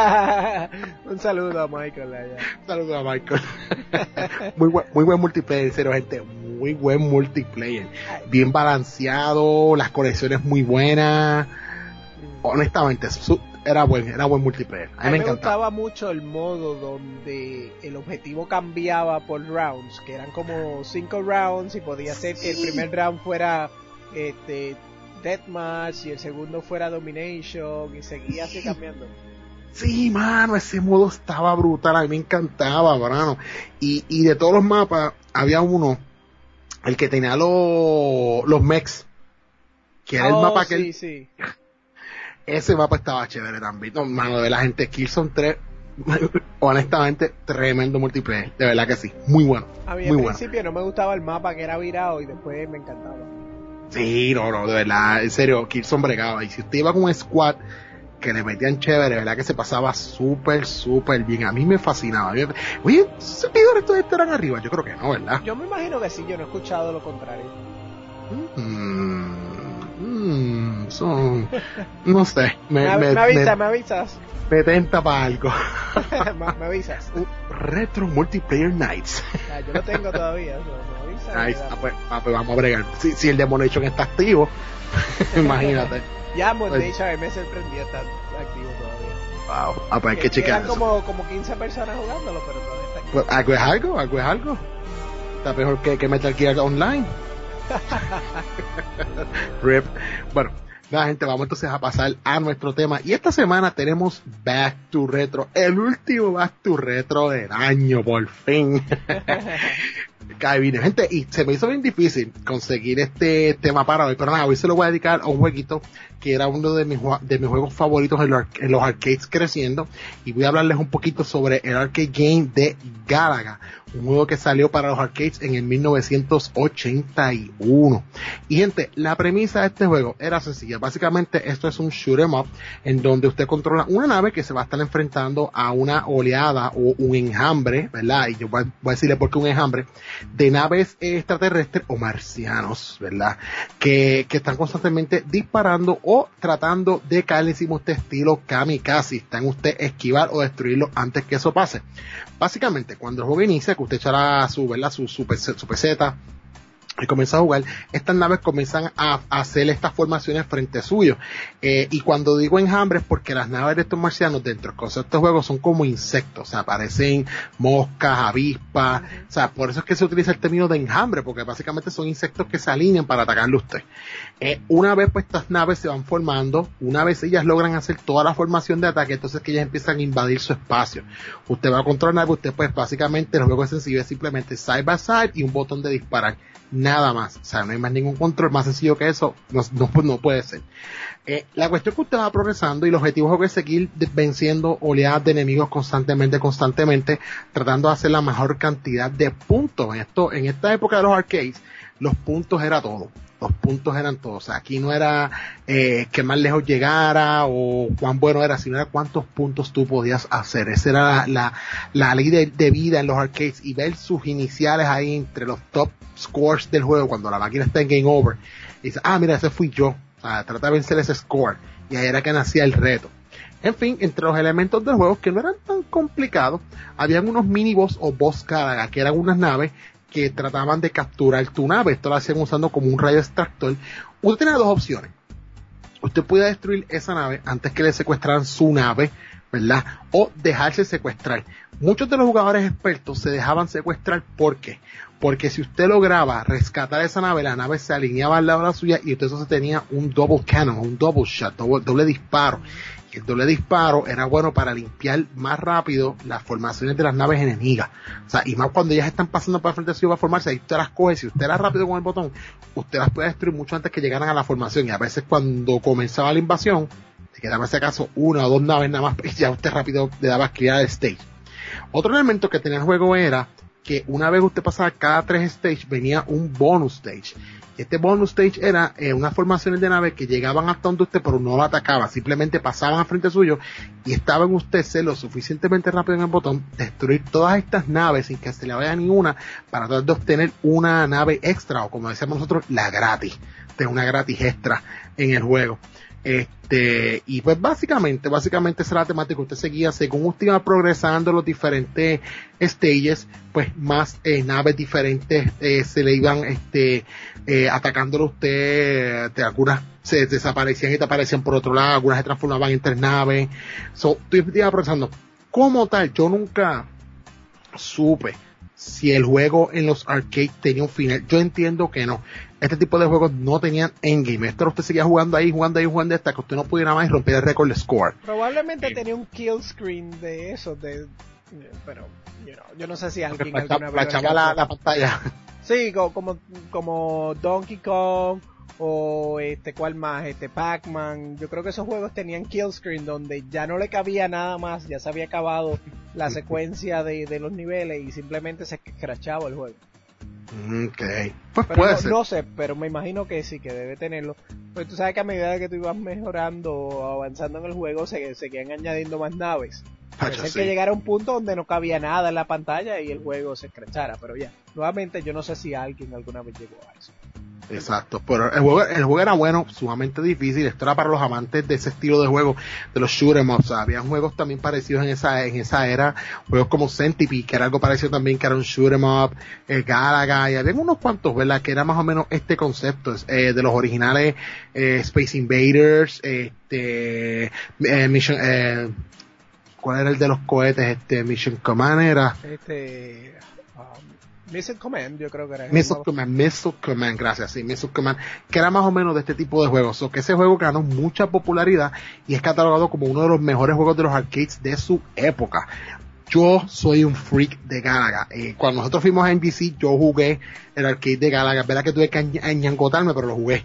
Un saludo a Michael allá. Un saludo a Michael. muy buen, muy buen multiplayer, en serio, gente. Muy buen multiplayer. Bien balanceado, las conexiones muy buenas. honestamente, su, era buen, era buen multiplayer. A mí, a mí me, me encantaba. gustaba mucho el modo donde el objetivo cambiaba por rounds, que eran como cinco rounds y podía ser que el primer round fuera este Deathmatch y el segundo fuera Domination y seguía así cambiando. Sí, mano, ese modo estaba brutal, a mí me encantaba, mano. Y, y de todos los mapas, había uno, el que tenía los, los mechs, que era oh, el mapa que... sí, él, sí. Ese mapa estaba chévere también. No, mano, de la gente, Killzone tres, honestamente, tremendo multiplayer, de verdad que sí, muy bueno. A mí muy al bueno. principio no me gustaba el mapa que era virado y después me encantaba. Sí, no, no, de verdad, en serio, Killzone bregaba. Y si usted iba con un squad que le metían chévere, verdad que se pasaba súper, súper bien. A mí me fascinaba. A mí me... Oye, ¿esos servidores todos estarán arriba? Yo creo que no, ¿verdad? Yo me imagino que sí, yo no he escuchado lo contrario. Mm, mm, son... No sé. Me, me, me, me avisas, me, me avisas. me tenta para algo. me, me avisas. Retro Multiplayer Nights. Ah, yo lo tengo todavía. So, me avisas. Nice. Ah, pues, ah, pues vamos a bregar. Si, si el Demolition está activo, imagínate. Ya, Montation a mí me sorprendió estar activo todavía. Wow. Ah, pues hay que, que chequear eso. como, como quince personas jugándolo, pero todavía está activo. Pues, algo es algo, algo es algo. Está mejor que, que Metal Gear Online. Rip. Bueno, nada, gente, vamos entonces a pasar a nuestro tema. Y esta semana tenemos Back to Retro, el último Back to Retro del año, por fin. Cae bien, gente, y se me hizo bien difícil conseguir este tema para hoy, pero nada, hoy se lo voy a dedicar a un jueguito que era uno de mis, de mis juegos favoritos en los, en los arcades creciendo, y voy a hablarles un poquito sobre el arcade game de Galaga, un juego que salió para los arcades en el mil novecientos ochenta y uno. Y gente, la premisa de este juego era sencilla. Básicamente esto es un shoot 'em up en donde usted controla una nave que se va a estar enfrentando a una oleada o un enjambre, ¿verdad? Y yo voy a, voy a decirle por qué un enjambre de naves extraterrestres o marcianos, ¿verdad? Que, que están constantemente disparando o tratando de caer encima de usted estilo kamikaze. Está en usted esquivar o destruirlo antes que eso pase. Básicamente, cuando el juego inicia, que usted echará su, ¿verdad? Su, su, su peseta y comienza a jugar, estas naves comienzan a, a hacer estas formaciones frente suyo. Eh, y cuando digo enjambres, porque las naves de estos marcianos dentro del concepto de estos juegos son como insectos, o sea, parecen moscas, avispas, o sea, por eso es que se utiliza el término de enjambre, porque básicamente son insectos que se alinean para atacarle a usted. Eh, una vez pues estas naves se van formando, una vez ellas logran hacer toda la formación de ataque, entonces que ellas empiezan a invadir su espacio. Usted va a controlar, usted pues básicamente el juego es sencillo, es simplemente side by side y un botón de disparar. Nada más, o sea, no hay más ningún control más sencillo que eso, no, no, no puede ser. Eh, la cuestión es que usted va progresando y el objetivo es seguir venciendo oleadas de enemigos constantemente, constantemente, tratando de hacer la mejor cantidad de puntos. En esto, en esta época de los arcades, los puntos era todo. Los puntos eran todos. O sea, aquí no era eh, que más lejos llegara o cuán bueno era, sino era cuántos puntos tú podías hacer. Esa era la, la, la ley de, de vida en los arcades, y ver sus iniciales ahí entre los top scores del juego cuando la máquina está en game over. Y dice, ah, mira, ese fui yo. O sea, trata de vencer ese score. Y ahí era que nacía el reto. En fin, entre los elementos del juego, que no eran tan complicados, habían unos miniboss o boss Galaga, que eran unas naves que trataban de capturar tu nave. Esto lo hacían usando como un rayo extractor. Usted tenía dos opciones. Usted podía destruir esa nave antes que le secuestraran su nave, ¿verdad? O dejarse secuestrar. Muchos de los jugadores expertos se dejaban secuestrar. ¿Por qué? Porque si usted lograba rescatar esa nave, la nave se alineaba al lado de la suya y entonces se tenía un double cannon, un double shot, doble, doble disparo. Y el doble disparo era bueno para limpiar más rápido las formaciones de las naves enemigas. O sea, y más cuando ellas están pasando para el frente suyo para formarse, ahí usted las coge. Si usted era rápido con el botón, usted las puede destruir mucho antes que llegaran a la formación. Y a veces cuando comenzaba la invasión, se quedaba en ese caso una o dos naves nada más, y ya usted rápido le daba clear al stage. Otro elemento que tenía el juego era que una vez usted pasaba cada tres stages, venía un bonus stage. Este bonus stage era eh, unas formaciones de naves que llegaban hasta donde usted, pero no lo atacaba, simplemente pasaban al frente suyo y estaba en usted ser lo suficientemente rápido en el botón, destruir todas estas naves sin que se le vaya ninguna, para tratar de obtener una nave extra, o como decíamos nosotros, la gratis, de una gratis extra en el juego. Este, y pues básicamente, básicamente esa era la temática. Usted seguía, según usted iba progresando los diferentes stages, pues más eh, naves diferentes eh, se le iban este eh, atacándolo a usted, de algunas se desaparecían y te aparecían por otro lado, algunas se transformaban en tres naves. So, tú ibas progresando. Como tal, yo nunca supe si el juego en los arcades tenía un final. Yo entiendo que no. Este tipo de juegos no tenían endgame. Esto usted seguía jugando ahí, jugando ahí, jugando hasta que usted no pudiera más y romper el récord de score. Probablemente eh, tenía un kill screen de eso, de, pero you know, yo no sé si alguien Porque alguna vez flashaba la, la pantalla. Sí, como, como como Donkey Kong o este cuál más, este Pac-Man. Yo creo que esos juegos tenían kill screen donde ya no le cabía nada más, ya se había acabado la secuencia de, de los niveles y simplemente se escrachaba el juego. Okay. Pues pero puede no, ser. no sé, pero me imagino que sí, que debe tenerlo. Pues tú sabes que a medida que tú ibas mejorando o avanzando en el juego, se seguían añadiendo más naves. Puede ser sí. que llegara a un punto donde no cabía nada en la pantalla y el juego se escrachara, pero ya, nuevamente yo no sé si alguien alguna vez llegó a eso. Exacto, pero el juego, el juego era bueno, sumamente difícil. Esto era para los amantes de ese estilo de juego, de los shoot 'em ups. O sea, había juegos también parecidos en esa en esa era, juegos como Centipede, que era algo parecido también, que era un shoot 'em up, eh, Galaga, y había unos cuantos, ¿verdad? Que era más o menos este concepto, eh, de los originales, eh, Space Invaders, este, eh, Mission, eh, ¿cuál era el de los cohetes? Este, Mission Command era. Este, um, Missile Command, yo creo que era. Missile Command, Missile Command, gracias, sí, Missile Command, que era más o menos de este tipo de juegos. O so, que ese juego ganó mucha popularidad y es catalogado como uno de los mejores juegos de los arcades de su época. Yo soy un freak de Galaga. Eh, cuando nosotros fuimos a N B C, yo jugué el arcade de Galaga. Verdad que tuve que añangotarme, pero lo jugué.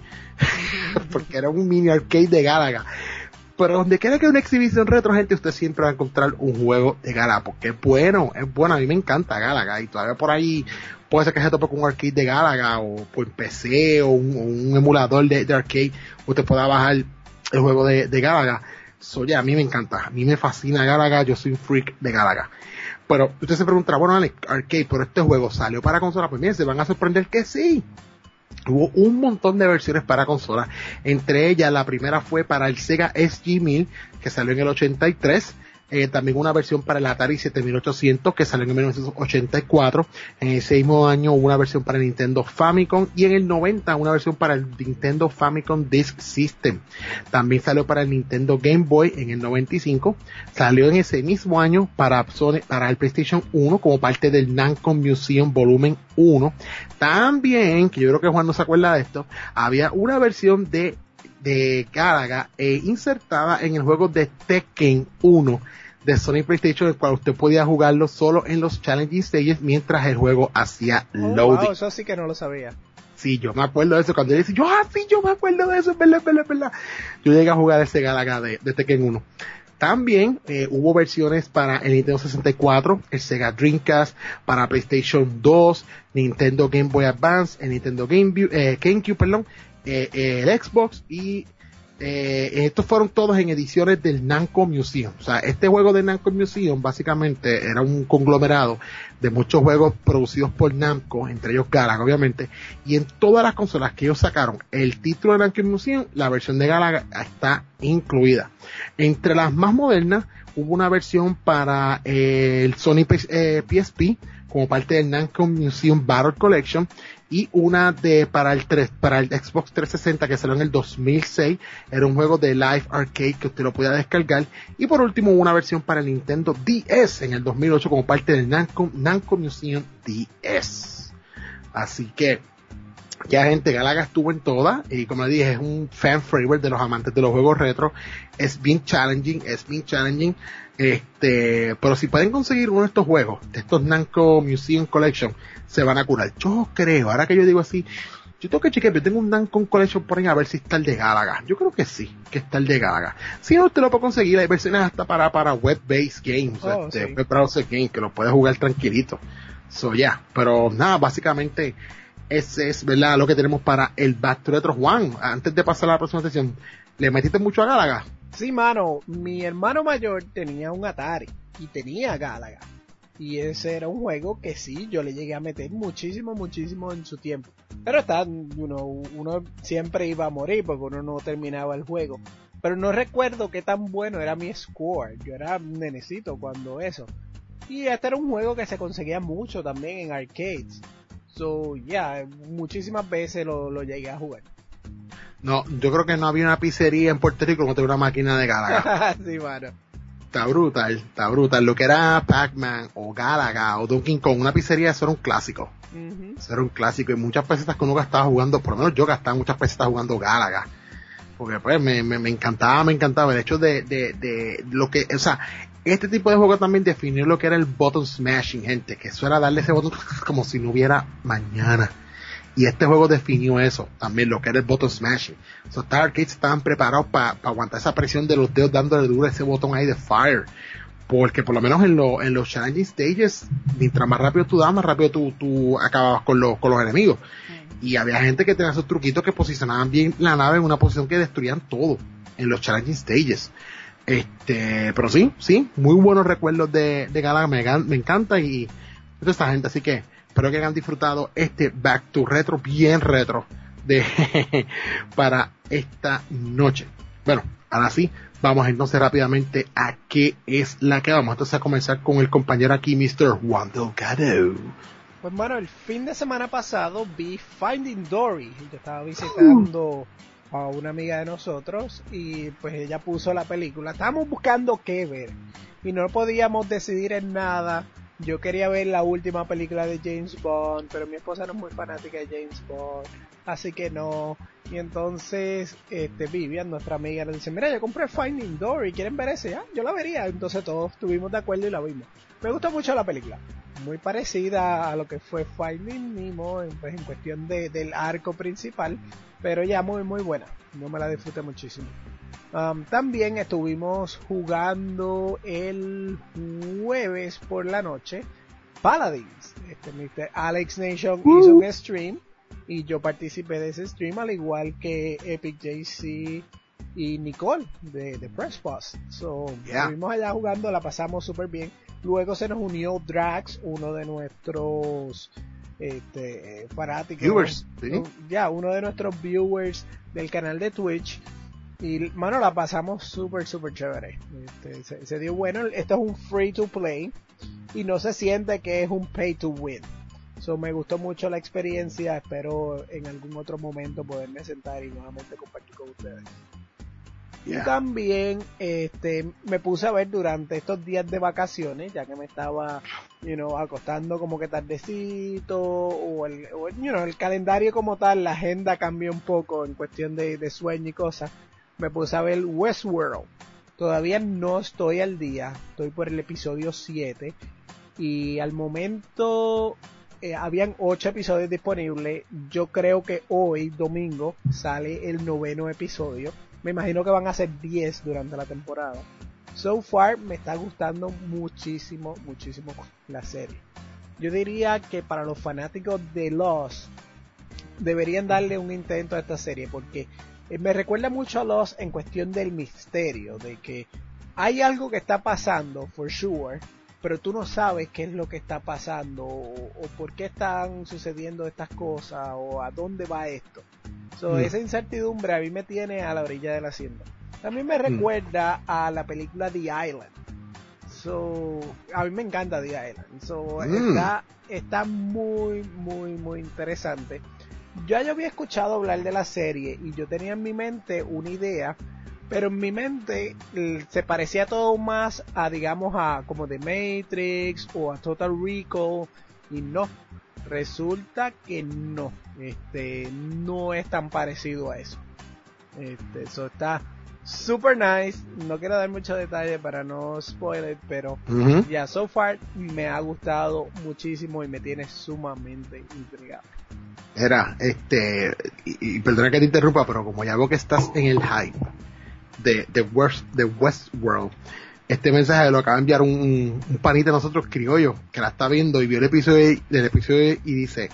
Porque era un mini arcade de Galaga. Pero donde quiera que haya una exhibición retro, gente, usted siempre va a encontrar un juego de Galaga, porque es bueno, es bueno, a mí me encanta Galaga, y todavía por ahí puede ser que se tope con un arcade de Galaga, o por P C, o un, o un emulador de, de arcade, usted pueda bajar el juego de, de Galaga. So, yeah, a mí me encanta, a mí me fascina Galaga, yo soy un freak de Galaga. Pero usted se preguntará, bueno, Alex, arcade, pero este juego salió para consola, pues miren, se van a sorprender que sí. Hubo un montón de versiones para consolas, entre ellas la primera fue para el Sega S G mil, que salió en el ochenta y tres, eh, también una versión para el Atari siete mil ochocientos, que salió en mil novecientos ochenta y cuatro, en ese mismo año hubo una versión para el Nintendo Famicom, y en el noventa una versión para el Nintendo Famicom Disk System. También salió para el Nintendo Game Boy en el noventa y cinco, salió en ese mismo año para, Sony, para el PlayStation uno como parte del Namco Museum Volumen uno. También, que yo creo que Juan no se acuerda de esto, había una versión de de Galaga eh, insertada en el juego de Tekken uno de Sony PlayStation, el cual usted podía jugarlo solo en los challenging stages mientras el juego hacía oh, loading. Wow, eso sí que no lo sabía. Sí, yo me acuerdo de eso, cuando yo decía, yo, ah, sí, yo me acuerdo de eso, es verdad, es verdad, es verdad. Yo llegué a jugar ese Galaga de, de Tekken uno. También eh, hubo versiones para el Nintendo sesenta y cuatro, el Sega Dreamcast, para PlayStation dos, Nintendo Game Boy Advance, el Nintendo Game View, eh, GameCube, perdón, eh, eh, el Xbox, y eh, estos fueron todos en ediciones del Namco Museum. O sea, este juego del Namco Museum básicamente era un conglomerado de muchos juegos producidos por Namco, entre ellos Galaga, obviamente, y en todas las consolas que ellos sacaron el título de Namco Museum, la versión de Galaga está incluida. Entre las más modernas hubo una versión para eh, el Sony eh, P S P como parte del Namco Museum Battle Collection, y una de para el tres, para el Xbox trescientos sesenta que salió en el dos mil seis, era un juego de Live Arcade que usted lo podía descargar, y por último una versión para el Nintendo D S en el dos mil ocho como parte del Namco, Namco Museum D S. Así que ya, gente, Galaga estuvo en todas, y como le dije, es un fan favorite de los amantes de los juegos retro. Es bien challenging, es bien challenging. Este, pero si pueden conseguir uno de estos juegos, de estos Namco Museum Collection, se van a curar. Yo creo, ahora que yo digo así, yo tengo que chequear, yo tengo un Namco Collection por ahí a ver si está el de Galaga. Yo creo que sí, que está el de Galaga. Si no, usted lo puede conseguir, hay versiones hasta para, para web-based games, oh, este, sí. web browser game, que lo puede jugar tranquilito. So, ya, yeah. Pero nada, básicamente, ese es, ¿verdad?, lo que tenemos para el Back to Retro. Juan, antes de pasar a la próxima sesión, ¿le metiste mucho a Galaga? Sí, mano, mi hermano mayor tenía un Atari y tenía Galaga. Y ese era un juego que sí, yo le llegué a meter muchísimo, muchísimo en su tiempo. Pero está, you know, uno siempre iba a morir porque uno no terminaba el juego. Pero no recuerdo qué tan bueno era mi score. Yo era nenecito cuando eso. Y este era un juego que se conseguía mucho también en arcades. So, ya, yeah, muchísimas veces lo, lo llegué a jugar. No, yo creo que no había una pizzería en Puerto Rico como tenía una máquina de Galaga. Sí, mano. Está brutal, está brutal. Lo que era Pac-Man o Galaga o Donkey Kong, una pizzería, eso era un clásico. Uh-huh. Eso era un clásico y muchas pesetas que uno gastaba jugando, por lo menos yo gastaba muchas pesetas jugando Galaga. Porque pues me, me, me encantaba, me encantaba el hecho de, de, de lo que, o sea, este tipo de juego también definió lo que era el button smashing, gente, que eso era darle ese botón como si no hubiera mañana. Y este juego definió eso, también lo que era el button smashing. So, Star Arcades estaban preparados para pa aguantar esa presión de los dedos dándole duro a ese botón ahí de fire. Porque por lo menos en, lo, en los challenging stages, mientras más rápido tú dabas, más rápido tú, tú acababas con, lo, con los enemigos. Y había gente que tenía esos truquitos que posicionaban bien la nave en una posición que destruían todo en los challenging stages. Este, pero sí, sí, muy buenos recuerdos de, de Galaga, me, me encanta y toda esta gente, así que espero que hayan disfrutado este Back to Retro, bien retro, de para esta noche. Bueno, ahora sí, vamos entonces rápidamente a qué es la que vamos. Entonces a comenzar con el compañero aquí, mister Juan Delgado. Pues bueno, el fin de semana pasado vi Finding Dory. Yo estaba visitando uh. a una amiga de nosotros y pues ella puso la película. Estábamos buscando qué ver y no podíamos decidir en nada. Yo quería ver la última película de James Bond, pero mi esposa no es muy fanática de James Bond, así que no. Y entonces este, Vivian, nuestra amiga, nos dice, mira, yo compré Finding Dory, ¿quieren ver ese? Ah, yo la vería. Entonces todos estuvimos de acuerdo y la vimos. Me gustó mucho la película, muy parecida a lo que fue Finding Nemo, en, pues, en cuestión de, del arco principal, pero ya muy muy buena, yo me la disfruté muchísimo. Um, también estuvimos jugando el jueves por la noche Paladins. Este mister Alex Nation uh. hizo un stream y yo participé de ese stream, al igual que Epic J C y Nicole de, de Press Boss. So, yeah. Estuvimos allá jugando, la pasamos súper bien. Luego se nos unió Drax, uno de nuestros este, fanáticos. Viewers, ¿sí? ¿no? Ya, uno de nuestros viewers del canal de Twitch. Y, mano, la pasamos súper, súper chévere. Este, se, se dio bueno. Esto es un free to play y no se siente que es un pay to win. So, me gustó mucho la experiencia. Espero en algún otro momento poderme sentar y nuevamente compartir con ustedes. Yeah. Y también este, me puse a ver durante estos días de vacaciones, ya que me estaba you know, acostando como que tardecito, o, el, o you know, el calendario como tal, la agenda cambió un poco en cuestión de, de sueño y cosas. Me puse a ver Westworld. Todavía no estoy al día, estoy por el episodio siete y al momento eh, habían ocho episodios disponibles. Yo creo que hoy, domingo, sale el noveno episodio. Me imagino que van a ser diez durante la temporada. So far me está gustando muchísimo, muchísimo la serie. Yo diría que para los fanáticos de Lost deberían darle un intento a esta serie porque me recuerda mucho a Lost en cuestión del misterio, de que hay algo que está pasando, for sure, pero tú no sabes qué es lo que está pasando o, o por qué están sucediendo estas cosas o a dónde va esto. So, mm. Esa incertidumbre a mí me tiene a la orilla del asiento. También me recuerda mm. a la película The Island. So, a mí me encanta The Island. So, mm. está, está muy, muy, muy interesante. Yo ya había escuchado hablar de la serie y yo tenía en mi mente una idea, pero en mi mente se parecía todo más a, digamos, a como The Matrix o a Total Recall, y no, resulta que no, este, no es tan parecido a eso. Este, eso está super nice, no quiero dar muchos detalles para no spoiler, pero uh-huh. ya yeah, so far me ha gustado muchísimo y me tiene sumamente intrigado. Era, este, y, y perdona que te interrumpa, pero como ya veo que estás en el hype de, de, West, de Westworld, este mensaje lo acaba de enviar un, un panita de nosotros, criollo, que la está viendo y vio el episodio, el episodio y dice,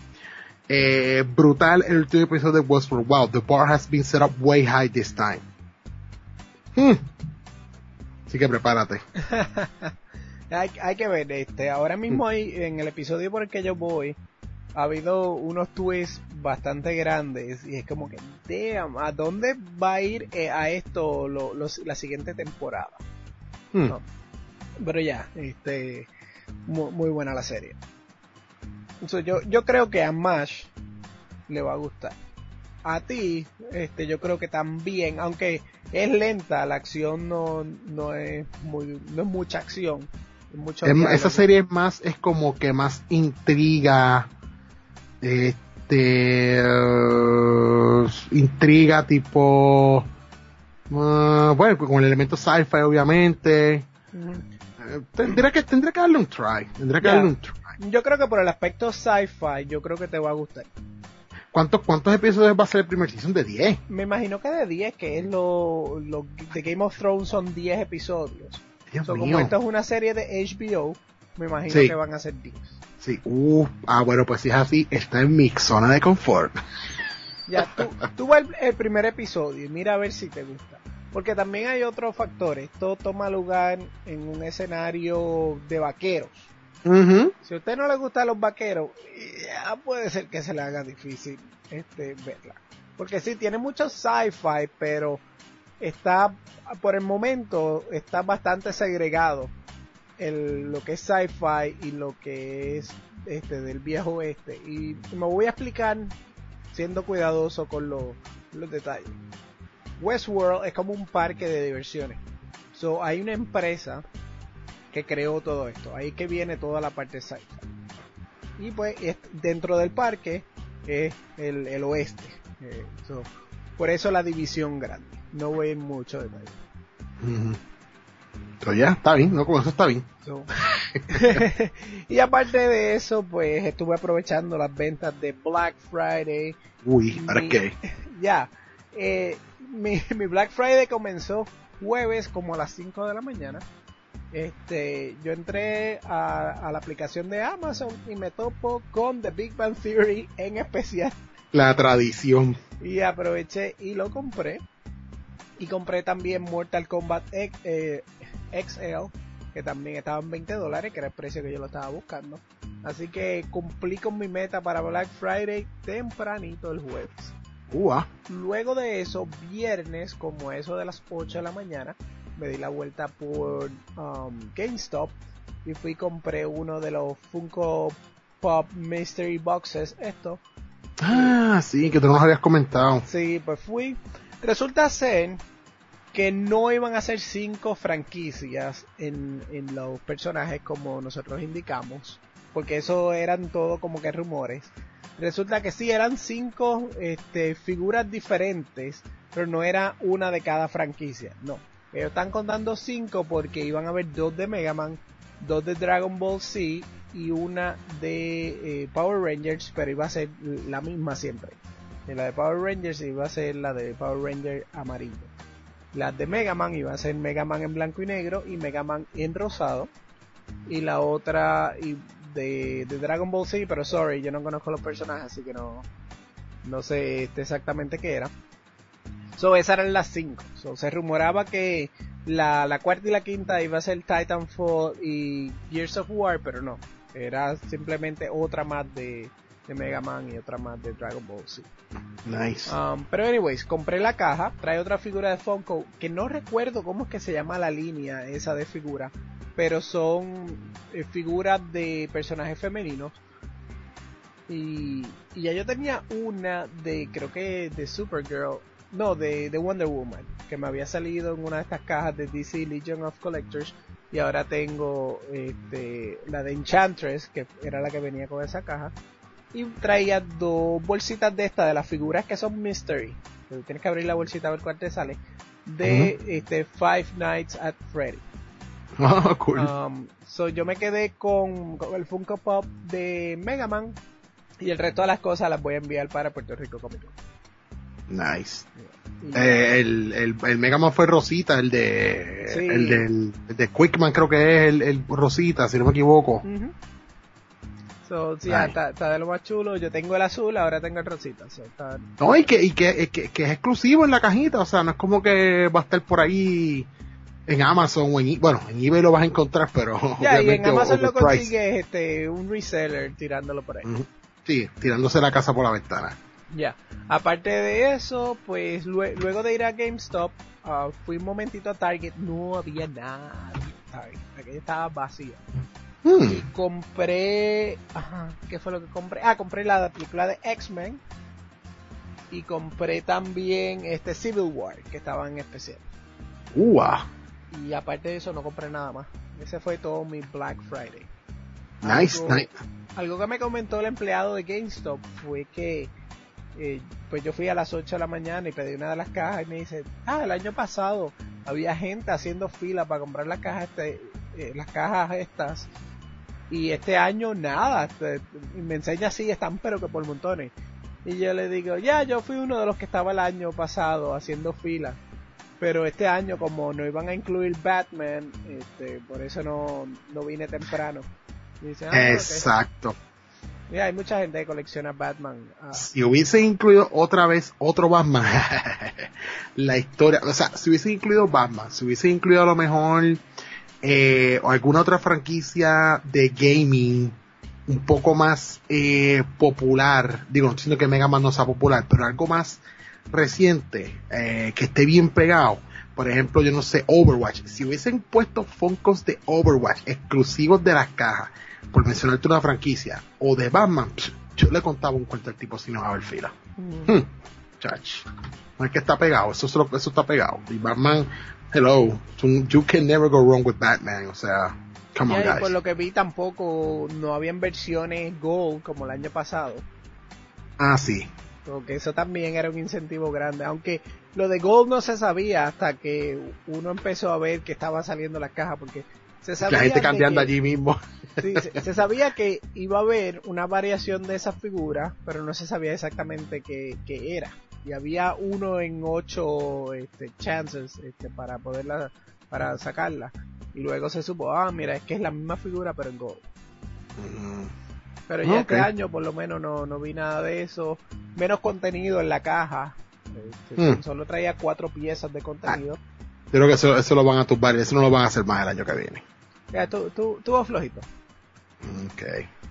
eh, brutal el último episodio de Westworld, wow, the bar has been set up way high this time. Hmm. Así que prepárate. Hay, hay que ver, este, ahora mismo hay, en el episodio por el que yo voy, ha habido unos twists bastante grandes y es como que, damn, ¿a dónde va a ir eh, a esto lo, los, la siguiente temporada? Hmm. No. Pero ya, este, muy, muy buena la serie. So, yo, yo creo que a Mash le va a gustar. A ti, este, yo creo que también, aunque es lenta, la acción no, no es muy, no es mucha acción. Es mucho Es- diálogo. esa serie es más, es como que más intriga, este, eh, intriga tipo, uh, bueno, con el elemento sci-fi obviamente. Ujú. Eh, tendría que, tendría que darle un try, tendría que Ya. darle un try. Yo creo que por el aspecto sci-fi, yo creo que te va a gustar. ¿Cuántos, cuántos episodios va a ser el primer season? De diez. Me imagino que de diez, que es lo, lo de Game of Thrones son diez episodios. Dios So, mío. como esto es una serie de H B O, me imagino Sí. que van a ser diez. Sí, uh, ah, bueno, pues si es así, está en mi zona de confort. Ya, tú, tú vas el, el primer episodio y mira a ver si te gusta. Porque también hay otros factores. Esto toma lugar en un escenario de vaqueros. Ujú. Si a usted no le gustan los vaqueros, ya puede ser que se le haga difícil este verla. Porque sí, tiene mucho sci-fi, pero está, por el momento, está bastante segregado el, lo que es sci-fi y lo que es este del viejo oeste. Y me voy a explicar siendo cuidadoso con lo- los detalles. Westworld es como un parque de diversiones. So, hay una empresa que creó todo esto. Ahí que viene toda la parte sci-fi. Y pues es- dentro del parque es el, el oeste. Eh, so, por eso la división grande. No voy en mucho detalle. Ujú. Pero ya, está bien, no, con eso está bien. So, y aparte de eso, pues estuve aprovechando las ventas de Black Friday. Uy, ¿para Mi- qué? Ya, eh, mi, mi Black Friday comenzó jueves como a las cinco de la mañana. Este, yo entré a, a la aplicación de Amazon y me topo con The Big Bang Theory en especial. La tradición. Y aproveché y lo compré. Y compré también Mortal Kombat X, eh, X L, que también estaba en veinte dólares, que era el precio que yo lo estaba buscando. Así que cumplí con mi meta para Black Friday tempranito el jueves. Uh, ah. Luego de eso, viernes, como eso de las ocho de la mañana, me di la vuelta por um, GameStop y fui y compré uno de los Funko Pop Mystery Boxes. Esto, Ah, sí, que tú nos habías comentado. sí, pues fui. Resulta ser que no iban a ser cinco franquicias en, en los personajes como nosotros indicamos, porque eso eran todo como que rumores. Resulta que sí, eran cinco este, figuras diferentes, pero no era una de cada franquicia, no. Ellos están contando cinco porque iban a haber dos de Mega Man, dos de Dragon Ball Z y una de eh, Power Rangers, pero iba a ser la misma siempre. Y la de Power Rangers iba a ser la de Power Ranger amarillo. La de Mega Man iba a ser Mega Man en blanco y negro y Mega Man en rosado. Y la otra y de, de Dragon Ball Z, pero sorry, yo no conozco los personajes, así que no, no sé este, exactamente qué era. So, esas eran las cinco. So, se rumoraba que la, la cuarta y la quinta iba a ser Titanfall y Gears of War, pero no. Era simplemente otra más de, de Mega Man y otra más de Dragon Ball Z. Nice. Um, pero anyways, compré la caja, trae otra figura de Funko, que no recuerdo cómo es que se llama la línea esa de figura, pero son eh, figuras de personajes femeninos. Y, y ya yo tenía una de, creo que de Supergirl, no, de, de Wonder Woman, que me había salido en una de estas cajas de D C Legion of Collectors, y ahora tengo este, la de Enchantress, que era la que venía con esa caja. Y traía dos bolsitas de estas, de las figuras que son mystery. Tienes que abrir la bolsita a ver cuál te sale. De uh-huh. este Five Nights at Freddy. Oh, cool. Um, so yo me quedé con, con el Funko Pop de Mega Man. Y el resto de las cosas las voy a enviar para Puerto Rico Comic Con. Nice. Y, eh, el, el, el Mega Man fue Rosita, el de sí. el del el de Quickman creo que es el, el Rosita, si no me equivoco. Uh-huh. So, sí, está, está de lo más chulo. Yo tengo el azul, ahora tengo el rosita. So, está... No, y que, y que, que, que es exclusivo en la cajita, o sea, no es como que va a estar por ahí en Amazon o en, bueno, en eBay lo vas a encontrar, pero ya, y en obviamente Amazon lo overpriced. consigues este, un reseller tirándolo por ahí. Ujú. Sí, tirándose la casa por la ventana. Ya, aparte de eso, pues lue- luego de ir a GameStop, uh, fui un momentito a Target, no había nada en Target, aquello estaba vacío. Hmm. Y compré, ajá, ¿qué fue lo que compré? Ah, compré la película de X-Men y compré también este Civil War, que estaba en especial. Uah. Y aparte de eso no compré nada más. Ese fue todo mi Black Friday. Nice, algo, nice. algo que me comentó el empleado de GameStop fue que eh, pues yo fui a las ocho de la mañana y pedí una de las cajas y me dice, ah, el año pasado había gente haciendo fila para comprar las cajas, este, eh, las cajas estas, y este año nada. Este, y me enseña así, están pero que por montones. Y yo le digo, ya, yo fui uno de los que estaba el año pasado haciendo fila, pero este año como no iban a incluir Batman, este, por eso no, no vine temprano. Y dice, ah, Exacto. okay. Mira, hay mucha gente que colecciona Batman. Ah. Si hubiese incluido otra vez otro Batman, la historia, o sea, si hubiese incluido Batman, si hubiese incluido a lo mejor eh, o alguna otra franquicia de gaming un poco más eh, popular, digo, no siento que Mega Man no sea popular, pero algo más reciente, eh, que esté bien pegado. Por ejemplo, yo no sé, Overwatch. Si hubiesen puesto Funkos de Overwatch exclusivos de las cajas, por mencionarte una franquicia, o de Batman, psh, yo le contaba un cuento al tipo sin no haber fila. Mm. Hmm, chach. No es que está pegado, eso, es lo, eso está pegado. Y Batman, hello, you can never go wrong with Batman, o sea, come on, yeah, guys. Por lo que vi tampoco no habían versiones Gold como el año pasado. Ah, sí. Porque eso también era un incentivo grande, aunque lo de Gold no se sabía hasta que uno empezó a ver que estaba saliendo las cajas, porque se sabía la gente cambiando que, allí mismo. Sí, se, se sabía que iba a haber una variación de esa figura, pero no se sabía exactamente qué, qué era. Y había uno en ocho este, chances este, para poderla, para sacarla. Y luego se supo, ah, mira, es que es la misma figura pero en Gold. Mm. Pero ya okay. Este año por lo menos no, no vi nada de eso. Menos contenido en la caja. Este, mm. Solo traía cuatro piezas de contenido. Ah, creo que eso, eso lo van a tumbar. Eso no lo van a hacer más el año que viene. Ya, tú, tú, tú flojito. Ok.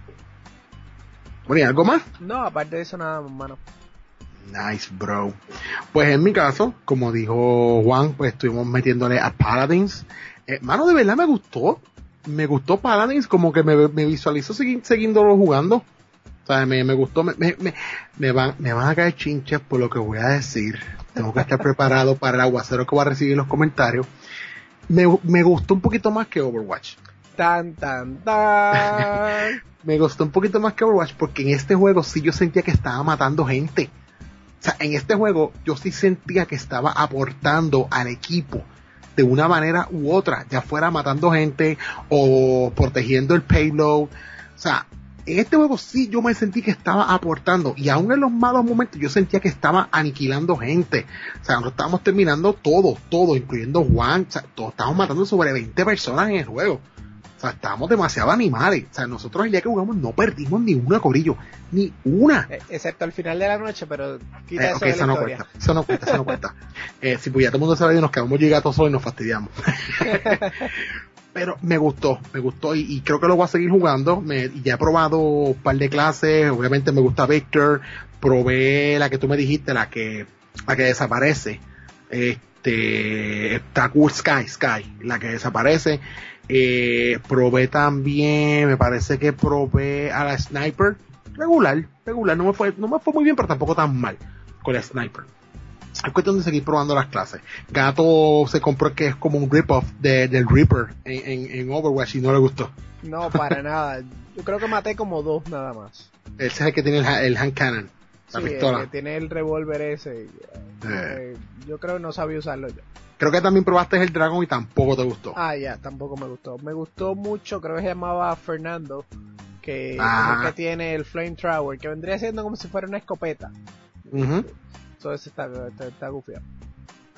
Bueno, ¿y algo más? No, aparte de eso nada, mano. Nice, bro. Pues en mi caso, como dijo Juan, pues estuvimos metiéndole a Paladins. Eh, mano, de verdad me gustó. Me gustó Paladins, como que me, me visualizo segui, siguiéndolo jugando. O sea, me, me gustó, me, me, me, van, me van a caer chinches por lo que voy a decir. Tengo que estar preparado para el aguacero que voy a recibir en los comentarios. Me, me gustó un poquito más que Overwatch. Tan, tan, tan. Me gustó un poquito más que Overwatch porque en este juego sí yo sentía que estaba matando gente. O sea, en este juego yo sí sentía que estaba aportando al equipo de una manera u otra, ya fuera matando gente o protegiendo el payload. O sea, en este juego sí yo me sentí que estaba aportando, y aún en los malos momentos yo sentía que estaba aniquilando gente. O sea, nosotros estábamos terminando todo, todo, incluyendo Juan. O sea, todos estábamos matando sobre veinte personas en el juego. O sea, estábamos demasiado animales. O sea, nosotros el día que jugamos no perdimos ni una, corillo. Ni una. Excepto al final de la noche, pero quita eh, eso okay, de eso la no historia. cuenta. Eso no cuenta, eso no cuenta. Eh, si pues ya todo el mundo sabe que nos quedamos llegados solos y nos fastidiamos. Pero me gustó, me gustó y, y creo que lo voy a seguir jugando. Me, ya he probado un par de clases. Obviamente me gusta Victor. Probé la que tú me dijiste, la que, la que desaparece. Este, está cool Sky, Sky, la que desaparece. Eh, probé también, me parece que probé a la Sniper, regular, regular, no me fue, no me fue muy bien, pero tampoco tan mal con la Sniper. Es cuestión de seguir probando las clases. Gato se compró que es como un rip-off de, del Reaper en, en, en Overwatch y no le gustó. No, para nada. Yo creo que maté como dos nada más. Ese es el que tiene el, el hand cannon, la sí, pistola. El que tiene el revólver ese. Eh. Eh, yo creo que no sabía usarlo yo. Creo que también probaste el Dragon y tampoco te gustó. Ah, ya, tampoco me gustó. Me gustó mucho, creo que se llamaba Fernando, que, ah. es el que tiene el Flamethrower, que vendría siendo como si fuera una escopeta. Uh-huh. Eso ese está, está, está gufiado.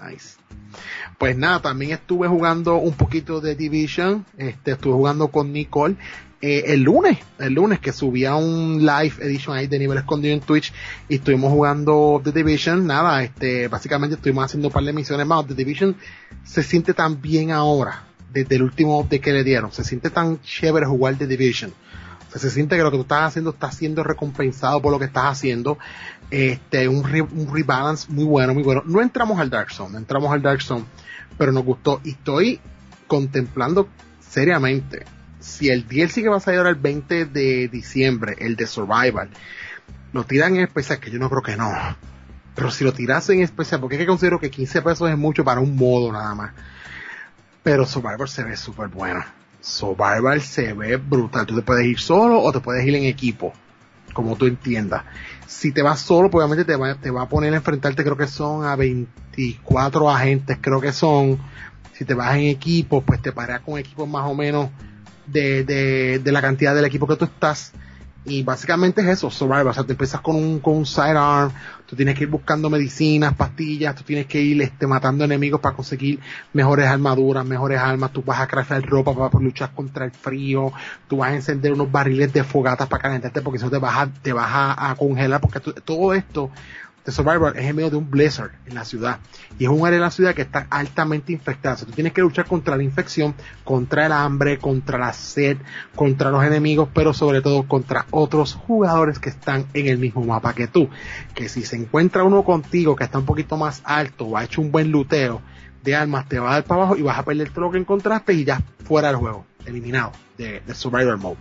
Nice. Pues nada, también estuve jugando un poquito de Division, este, estuve jugando con Nicole, eh, el lunes, el lunes que subía un live edition ahí de nivel escondido en Twitch, y estuvimos jugando The Division, nada, este, básicamente estuvimos haciendo un par de misiones más. The Division se siente tan bien ahora, desde el último update que le dieron, se siente tan chévere jugar The Division. O sea, se siente que lo que tú estás haciendo está siendo recompensado por lo que estás haciendo. Este, un, re, un rebalance muy bueno, muy bueno. No entramos al Dark Zone, no entramos al Dark Zone, pero nos gustó. Y estoy contemplando seriamente si el D L C que va a salir ahora el veinte de diciembre, el de Survival, lo tiran en especial, que yo no creo que no. Pero si lo tiras en especial, porque es que considero que quince pesos es mucho para un modo nada más. Pero Survival se ve súper bueno. Survival se ve brutal. Tú te puedes ir solo o te puedes ir en equipo, como tú entiendas. Si te vas solo, pues obviamente te va, te va a poner a enfrentarte, creo que son a veinticuatro agentes, creo que son. Si te vas en equipo, pues te pareas con equipos más o menos de, de, de la cantidad del equipo que tú estás. Y básicamente es eso, Survival. O sea, te empiezas con un, con un sidearm, tú tienes que ir buscando medicinas, pastillas, tú tienes que ir este, matando enemigos para conseguir mejores armaduras, mejores armas, tú vas a craftear ropa para, para luchar contra el frío, tú vas a encender unos barriles de fogatas para calentarte porque si no te vas a, te vas a, a congelar, porque tú, todo esto de Survival es en medio de un blizzard en la ciudad, y es un área de la ciudad que está altamente infectada. O sea, tú tienes que luchar contra la infección, contra el hambre, contra la sed, contra los enemigos, pero sobre todo contra otros jugadores que están en el mismo mapa que tú, que si se encuentra uno contigo que está un poquito más alto o ha hecho un buen luteo de armas, te va a dar para abajo y vas a perder todo lo que encontraste y ya fuera del juego, eliminado de, de Survival Mode.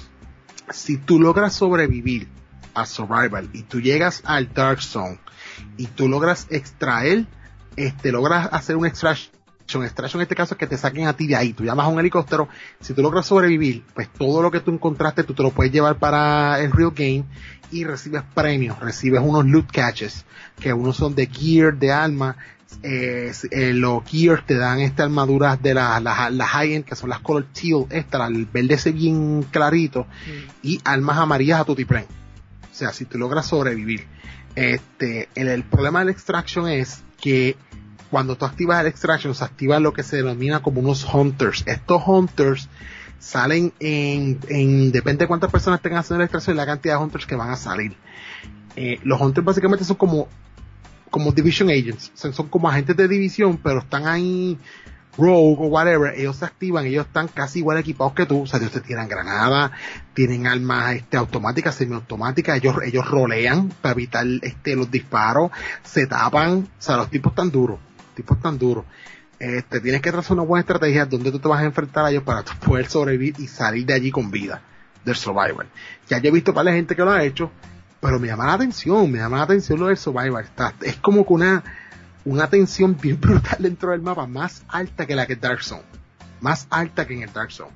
Si tú logras sobrevivir a Survival y tú llegas al Dark Zone y tú logras extraer, este, logras hacer una extraction, extraction en este caso es que te saquen a ti de ahí, tú llamas a un helicóptero, si tú logras sobrevivir, pues todo lo que tú encontraste tú te lo puedes llevar para el real game y recibes premios, recibes unos loot catches, que unos son de gear, de arma, eh, eh, los gear te dan estas armaduras de las la, la high-end, que son las color teal, esta, el verde ese bien clarito, mm. y armas amarillas a tutiplén. O sea, si tú logras sobrevivir. Este, el, el problema del extraction es que cuando tú activas el extraction, se activa lo que se denomina como unos hunters. Estos hunters salen en, en depende de cuántas personas tengan haciendo el extraction y la cantidad de hunters que van a salir. Eh, los hunters básicamente son como, como division agents. O sea, son como agentes de división, pero están ahí rogue o whatever, ellos se activan, ellos están casi igual equipados que tú, o sea, ellos te tiran granadas, tienen armas este, automáticas, semiautomáticas, ellos, ellos rolean para evitar este, los disparos, se tapan, o sea, los tipos están duros, los tipos están duros. Este, tienes que trazar una buena estrategia donde tú te vas a enfrentar a ellos para poder sobrevivir y salir de allí con vida, del survival. Ya yo he visto para la gente que lo ha hecho, pero me llama la atención, me llama la atención lo del survival, está, es como que una una tensión bien brutal dentro del mapa, más alta que la que Dark Zone, más alta que en el Dark Zone,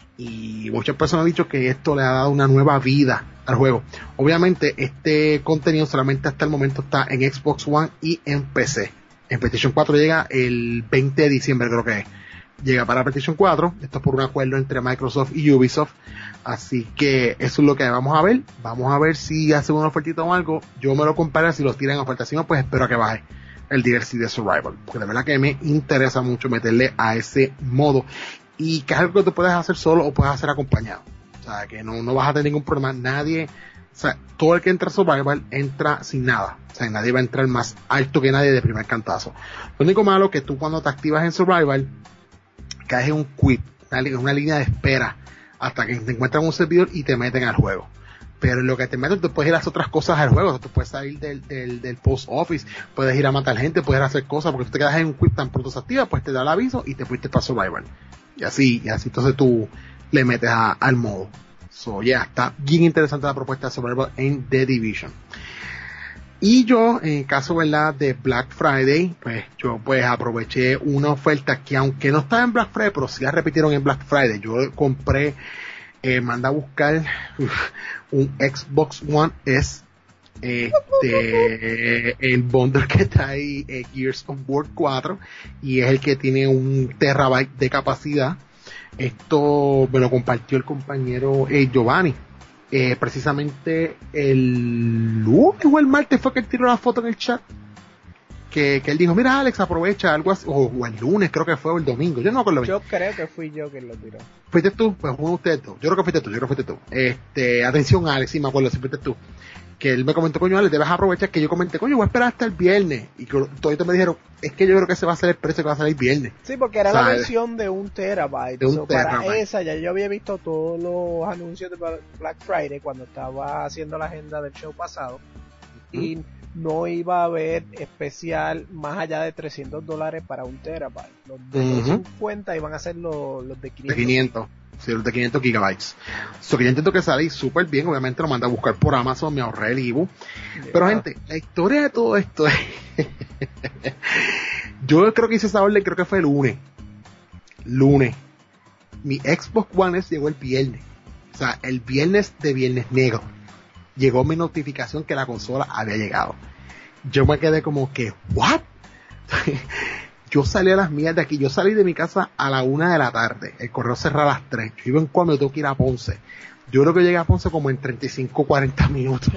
y muchas personas han dicho que esto le ha dado una nueva vida al juego. Obviamente este contenido solamente hasta el momento está en Xbox One y en P C. En PlayStation cuatro llega el veinte de diciembre, creo que es. Llega para PlayStation cuatro, esto es por un acuerdo entre Microsoft y Ubisoft, así que eso es lo que vamos a ver. Vamos a ver si hace una ofertita o algo. Yo me lo compraré, si lo tiran a oferta, si no, pues espero a que baje el D L C de Survival, porque la verdad que me interesa mucho meterle a ese modo, y que es algo que tú puedes hacer solo o puedes hacer acompañado, o sea, que no, no vas a tener ningún problema. Nadie, o sea, todo el que entra a Survival entra sin nada, o sea, nadie va a entrar más alto que nadie de primer cantazo. Lo único malo es que tú cuando te activas en Survival caes en un quit, una, una línea de espera hasta que te encuentran un servidor y te meten al juego. Pero en lo que te metes, tú puedes ir a hacer otras cosas al juego, o sea, tú puedes salir del, del, del post office, puedes ir a matar gente, puedes hacer cosas, porque tú te quedas en un quit tan pronto se activa, pues te da el aviso y te fuiste para Survival. Y así, y así entonces tú le metes a, al modo. So, ya, yeah, está bien interesante la propuesta de Survival en The Division. Y yo, en el caso, ¿verdad?, de Black Friday, pues yo pues aproveché una oferta que aunque no estaba en Black Friday, pero sí la repitieron en Black Friday. Yo compré, eh, mandé a buscar uf, un Xbox One S, este, el bundle que trae eh, Gears of War cuatro, y es el que tiene un terabyte de capacidad. Esto me lo compartió el compañero eh, Giovanni. Eh, precisamente el lunes o el martes fue que él tiró la foto en el chat, que, que él dijo, mira Alex, aprovecha algo así, o, o el lunes creo que fue, o el domingo, yo no me acuerdo bien. Yo creo que fui yo quien lo tiró. ¿Fuiste tú? Pues uno de ustedes dos. Yo creo que fuiste tú, yo creo que fuiste tú. Este, atención Alex, sí me acuerdo, si fuiste tú. Que él me comentó, coño Alex, debes aprovechar que yo comenté, coño, voy a esperar hasta el viernes. Y que todos me dijeron, es que yo creo que ese va a ser el precio que va a salir viernes. Sí, porque era ¿sabes? la versión de un terabyte. De un so, terabyte. Para esa ya yo había visto todos los anuncios de Black Friday cuando estaba haciendo la agenda del show pasado. Uh-huh. Y no iba a haber especial más allá de trescientos dólares para un terabyte. Los de uh-huh. cincuenta iban a ser los, los de quinientos. De quinientos. Sí, los de quinientos gigabytes. So que yo entiendo que salí súper bien, obviamente lo mandé a buscar por Amazon, me ahorré el Ibu. Yeah. Pero gente, la historia de todo esto es... yo creo que hice esa orden, creo que fue el lunes. Lunes. Mi Xbox One S llegó el viernes. O sea, el viernes de Viernes Negro. Llegó mi notificación que la consola había llegado. Yo me quedé como que, ¿what? Yo salí a las mías de aquí, yo salí de mi casa a la una de la tarde, el correo cerraba a las tres, yo iba en cuando tengo que ir a Ponce, yo creo que llegué a Ponce como en treinta y cinco, cuarenta minutos.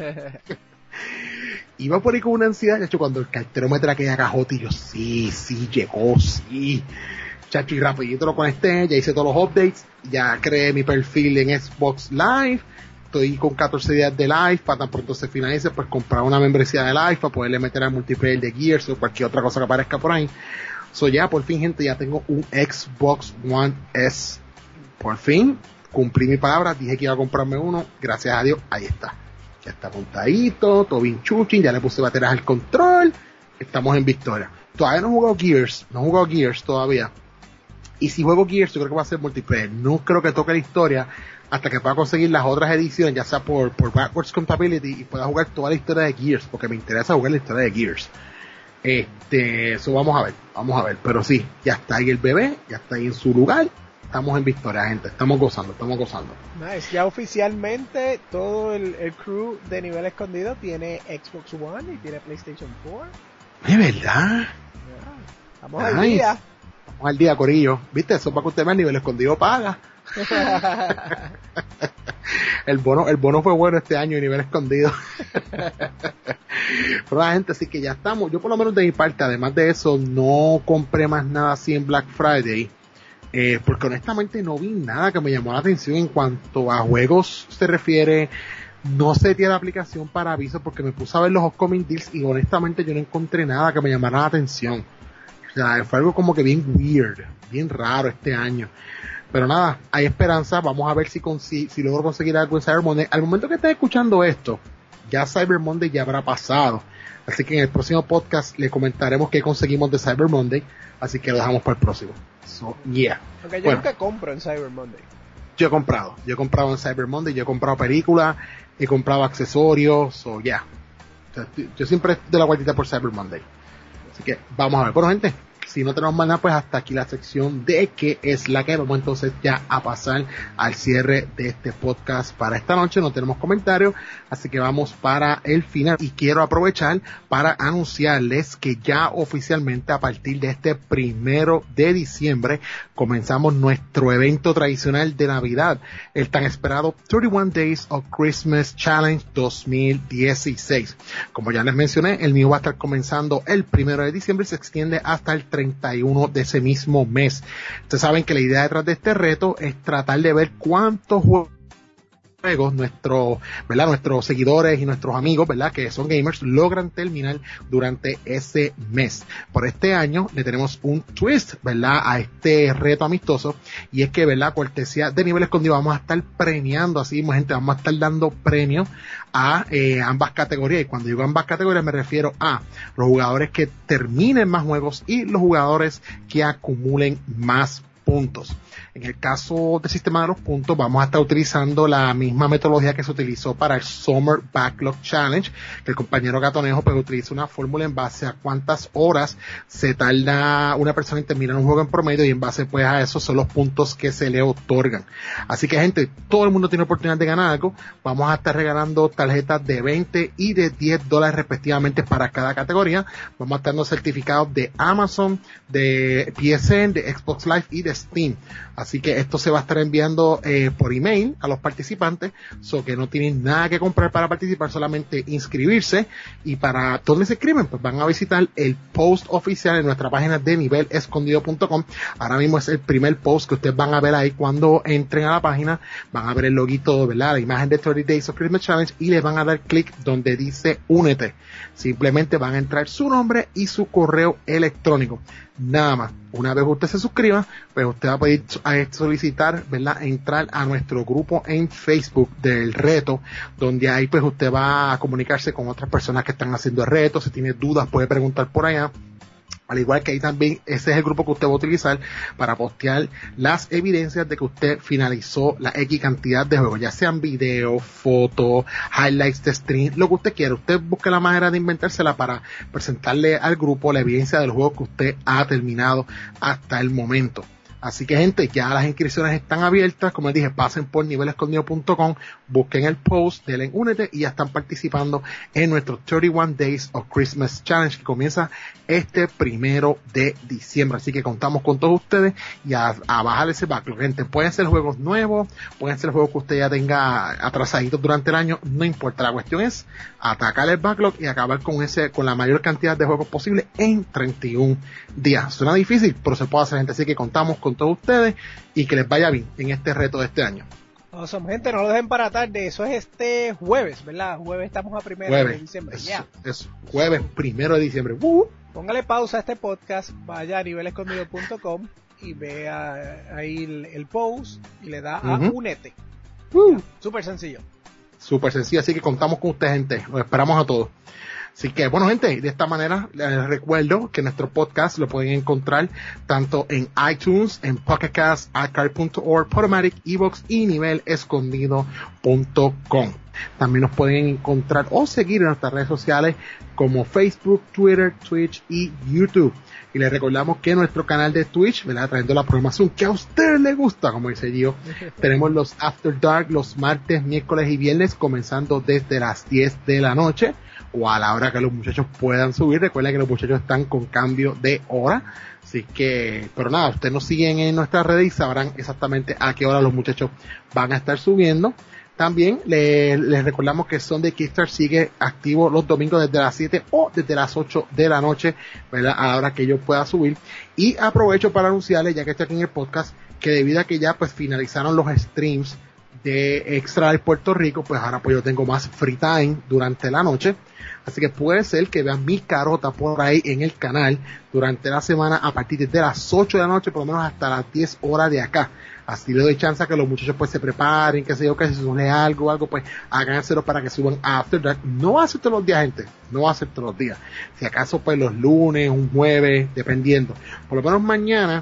Iba por ahí con una ansiedad, de hecho cuando el cartero me trae aquella cajota y yo, sí, sí, llegó, sí, chacho, y rapidito lo conecté, ya hice todos los updates, ya creé mi perfil en Xbox Live, estoy con catorce días de live, para tan pronto se finalice, pues comprar una membresía de live para poderle meter al multiplayer de Gears o cualquier otra cosa que aparezca por ahí. So ya, por fin, gente, ya tengo un Xbox One S. Por fin, cumplí mi palabra, dije que iba a comprarme uno, gracias a Dios, ahí está. Ya está montadito, todo bien chuchín, ya le puse baterías al control, estamos en victoria. Todavía no he jugado Gears, no he jugado Gears todavía. Y si juego Gears, yo creo que va a ser multiplayer. No creo que toque la historia hasta que pueda conseguir las otras ediciones, ya sea por, por backwards compatibility, y pueda jugar toda la historia de Gears, porque me interesa jugar la historia de Gears. Este, eso vamos a ver, vamos a ver. Pero sí, ya está ahí el bebé, ya está ahí en su lugar. Estamos en victoria, gente. Estamos gozando, estamos gozando. Nice. Ya oficialmente todo el, el crew de Nivel Escondido tiene Xbox One y tiene PlayStation cuatro. ¿Es verdad? Yeah. Estamos nice. al día. Estamos al día, corillo. ¿Viste? Eso para que usted vea, Nivel Escondido paga. el bono el bono fue bueno este año, Nivel Escondido. Pero la gente, así que ya estamos. Yo por lo menos de mi parte, además de eso, no compré más nada así en Black Friday. Eh, porque honestamente no vi nada que me llamó la atención en cuanto a juegos se refiere. No sé, tiene la aplicación para avisos porque me puse a ver los upcoming deals y honestamente yo no encontré nada que me llamara la atención. O sea, fue algo como que bien weird, bien raro este año. Pero nada, hay esperanza, vamos a ver si, consi- si logro conseguir algo en Cyber Monday. Al momento que estés escuchando esto, ya Cyber Monday ya habrá pasado. Así que en el próximo podcast le comentaremos qué conseguimos de Cyber Monday, así que lo dejamos para el próximo. So, yeah. Okay, yo bueno, nunca compro en Cyber Monday. Yo he comprado, yo he comprado en Cyber Monday, yo he comprado películas, he comprado accesorios, so yeah. O sea, yo siempre estoy de la vueltita por Cyber Monday. Así que vamos a ver. Bueno, gente, si no tenemos más nada, pues hasta aquí la sección de qué es la que. Vamos entonces ya a pasar al cierre de este podcast para esta noche. No tenemos comentarios, así que vamos para el final. Y quiero aprovechar para anunciarles que ya oficialmente a partir de este primero de diciembre comenzamos nuestro evento tradicional de Navidad, el tan esperado treinta y uno Days of Christmas Challenge dos mil dieciséis. Como ya les mencioné, el mío va a estar comenzando el primero de diciembre y se extiende hasta el treinta y uno de ese mismo mes. Ustedes saben que la idea detrás de este reto es tratar de ver cuántos juegos nuestros, ¿verdad? Nuestros seguidores y nuestros amigos, ¿verdad? Que son gamers, logran terminar durante ese mes. Por este año le tenemos un twist, ¿verdad? A este reto amistoso, y es que, ¿verdad? Cortesía de Nivel Escondido vamos a estar premiando, así mismo, gente, vamos a estar dando premios a eh, ambas categorías. Y cuando digo ambas categorías me refiero a los jugadores que terminen más juegos y los jugadores que acumulen más puntos. En el caso del sistema de los puntos, vamos a estar utilizando la misma metodología que se utilizó para el Summer Backlog Challenge, que el compañero Gatonejo pues utiliza una fórmula en base a cuántas horas se tarda una persona en terminar un juego en promedio, y en base pues a eso son los puntos que se le otorgan. Así que, gente, todo el mundo tiene oportunidad de ganar algo. Vamos a estar regalando tarjetas de veinte y de diez dólares respectivamente para cada categoría. Vamos a estar dando certificados de Amazon, de P S N, de Xbox Live y de Steam. Así que esto se va a estar enviando eh, por email a los participantes, so que no tienen nada que comprar para participar, solamente inscribirse. Y para ¿dónde se inscriben? Pues van a visitar el post oficial en nuestra página de nivel escondido punto com. Ahora mismo es el primer post que ustedes van a ver ahí cuando entren a la página. Van a ver el loguito, ¿verdad? La imagen de thirty Days of Christmas Challenge y les van a dar clic donde dice únete. Simplemente van a entrar su nombre y su correo electrónico. Nada más. Una vez usted se suscriba, pues usted va a poder solicitar, ¿verdad?, entrar a nuestro grupo en Facebook del reto, donde ahí pues usted va a comunicarse con otras personas que están haciendo el reto. Si tiene dudas puede preguntar por allá. Al igual que ahí también, ese es el grupo que usted va a utilizar para postear las evidencias de que usted finalizó la X cantidad de juegos, ya sean videos, fotos, highlights de stream, lo que usted quiera. Usted busque la manera de inventársela para presentarle al grupo la evidencia de los juegos que usted ha terminado hasta el momento. Así que, gente, ya las inscripciones están abiertas. Como les dije, pasen por nivel escondido punto com, busquen el post, denle únete y ya están participando en nuestro thirty one Days of Christmas Challenge que comienza este primero de diciembre. Así que contamos con todos ustedes y a, a bajar ese backlog. Gente, pueden ser juegos nuevos, pueden ser juegos que usted ya tenga atrasaditos durante el año, no importa. La cuestión es atacar el backlog y acabar con ese, con la mayor cantidad de juegos posible en treinta y un días. Suena difícil, pero se puede hacer, gente. Así que contamos con todos ustedes y que les vaya bien en este reto de este año. Awesome, gente, no lo dejen para tarde. Eso es este jueves, ¿verdad? Jueves estamos a primero jueves, de diciembre. Eso, yeah. eso, jueves primero de diciembre. Uh. Póngale pausa a este podcast, vaya a nivel escondido punto com y vea ahí el, el post y le da a uh-huh. únete. Uh. Súper sencillo. Súper sencillo, así que contamos con usted, gente. Los esperamos a todos. Así que, bueno, gente, de esta manera les recuerdo que nuestro podcast lo pueden encontrar tanto en iTunes, en Pocket Cast, iCard punto org, Podomatic, iVoox y nivel escondido punto com. También nos pueden encontrar o seguir en nuestras redes sociales como Facebook, Twitter, Twitch y YouTube. Y les recordamos que nuestro canal de Twitch, ¿verdad?, trayendo la programación que a usted le gusta, como dice yo, tenemos los After Dark los martes, miércoles y viernes, comenzando desde las diez de la noche o a la hora que los muchachos puedan subir. Recuerden que los muchachos están con cambio de hora, así que, pero nada, ustedes nos siguen en nuestras redes y sabrán exactamente a qué hora los muchachos van a estar subiendo. También les, les recordamos que Sunday Kickstarter sigue activo los domingos desde las siete o desde las ocho de la noche, ¿verdad?, a la hora que yo pueda subir. Y aprovecho para anunciarles, ya que estoy aquí en el podcast, que debido a que ya pues finalizaron los streams de Extra de Puerto Rico, pues ahora pues yo tengo más free time durante la noche. Así que puede ser que vean mi carota por ahí en el canal durante la semana a partir de las ocho de la noche, por lo menos hasta las diez horas de acá. Así le doy chance a que los muchachos pues se preparen, que sé yo, que si suene algo, algo, pues háganselo para que suban After Dark. No va a ser todos los días, gente, no va a ser todos los días. Si acaso pues los lunes, un jueves, dependiendo. Por lo menos mañana,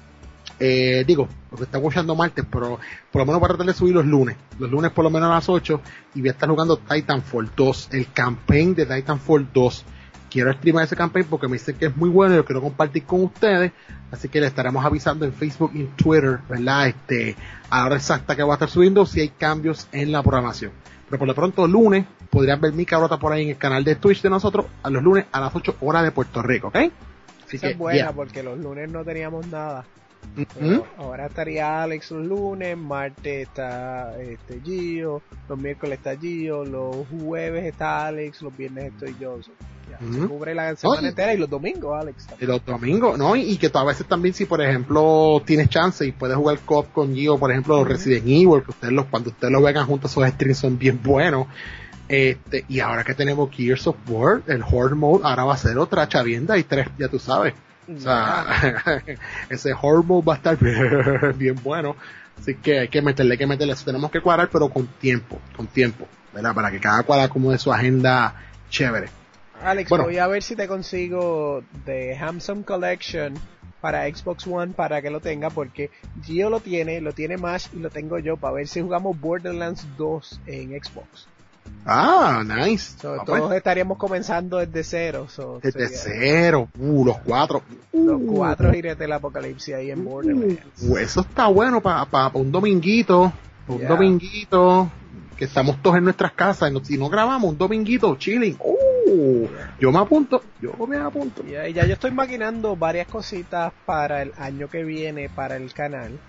eh, digo, porque estamos escuchando martes, pero por lo menos voy a tratar de subir los lunes. Los lunes por lo menos a las ocho y voy a estar jugando Titanfall dos, el campaign de Titanfall dos. Quiero streamar ese campaign porque me dicen que es muy bueno y lo quiero compartir con ustedes, así que le estaremos avisando en Facebook y en Twitter, ¿verdad?, este, a la hora exacta que voy a estar subiendo si hay cambios en la programación. Pero por lo pronto lunes podrían ver mi cabrota por ahí en el canal de Twitch de nosotros a los lunes a las ocho horas de Puerto Rico, ¿ok? Así que es buena, yeah, porque los lunes no teníamos nada. Uh-huh. Ahora estaría Alex los lunes, martes está este Gio, los miércoles está Gio, los jueves está Alex, los viernes estoy yo. So, ya, uh-huh. Se cubre la semana Oye, entera y los domingos, Alex. También. Y los domingos, ¿no? Y, y que a veces también, si por ejemplo tienes chance y puedes jugar co-op con Gio, por ejemplo, los uh-huh. Resident Evil, que ustedes los, cuando ustedes lo vean juntos, esos streams son bien buenos. Este, y ahora que tenemos Gears of War, el Horde Mode, ahora va a ser otra chavienda y tres, ya tú sabes. O sea, ese horror mode va a estar bien, bien bueno, así que hay que meterle, hay que meterle, eso tenemos que cuadrar, pero con tiempo, con tiempo, ¿verdad? Para que cada cual acomode su agenda chévere. Alex, bueno, voy a ver si te consigo The Hamsum Collection para Xbox One para que lo tenga, porque Gio lo tiene, lo tiene Mash y lo tengo yo, para ver si jugamos Borderlands dos en Xbox. Ah, nice. So, todos pues. estaríamos comenzando desde cero. So, desde sería, cero. Uh, los cuatro. Uh, los cuatro jinetes del apocalipsis ahí en Borderlands. Uh, eso está bueno para pa, pa un dominguito. Un yeah. dominguito. Que estamos todos en nuestras casas. Y no, si no grabamos, un dominguito chilling. Uh, yeah. Yo me apunto. Yo me apunto. Yeah, y ya yo estoy maquinando varias cositas para el año que viene para el canal.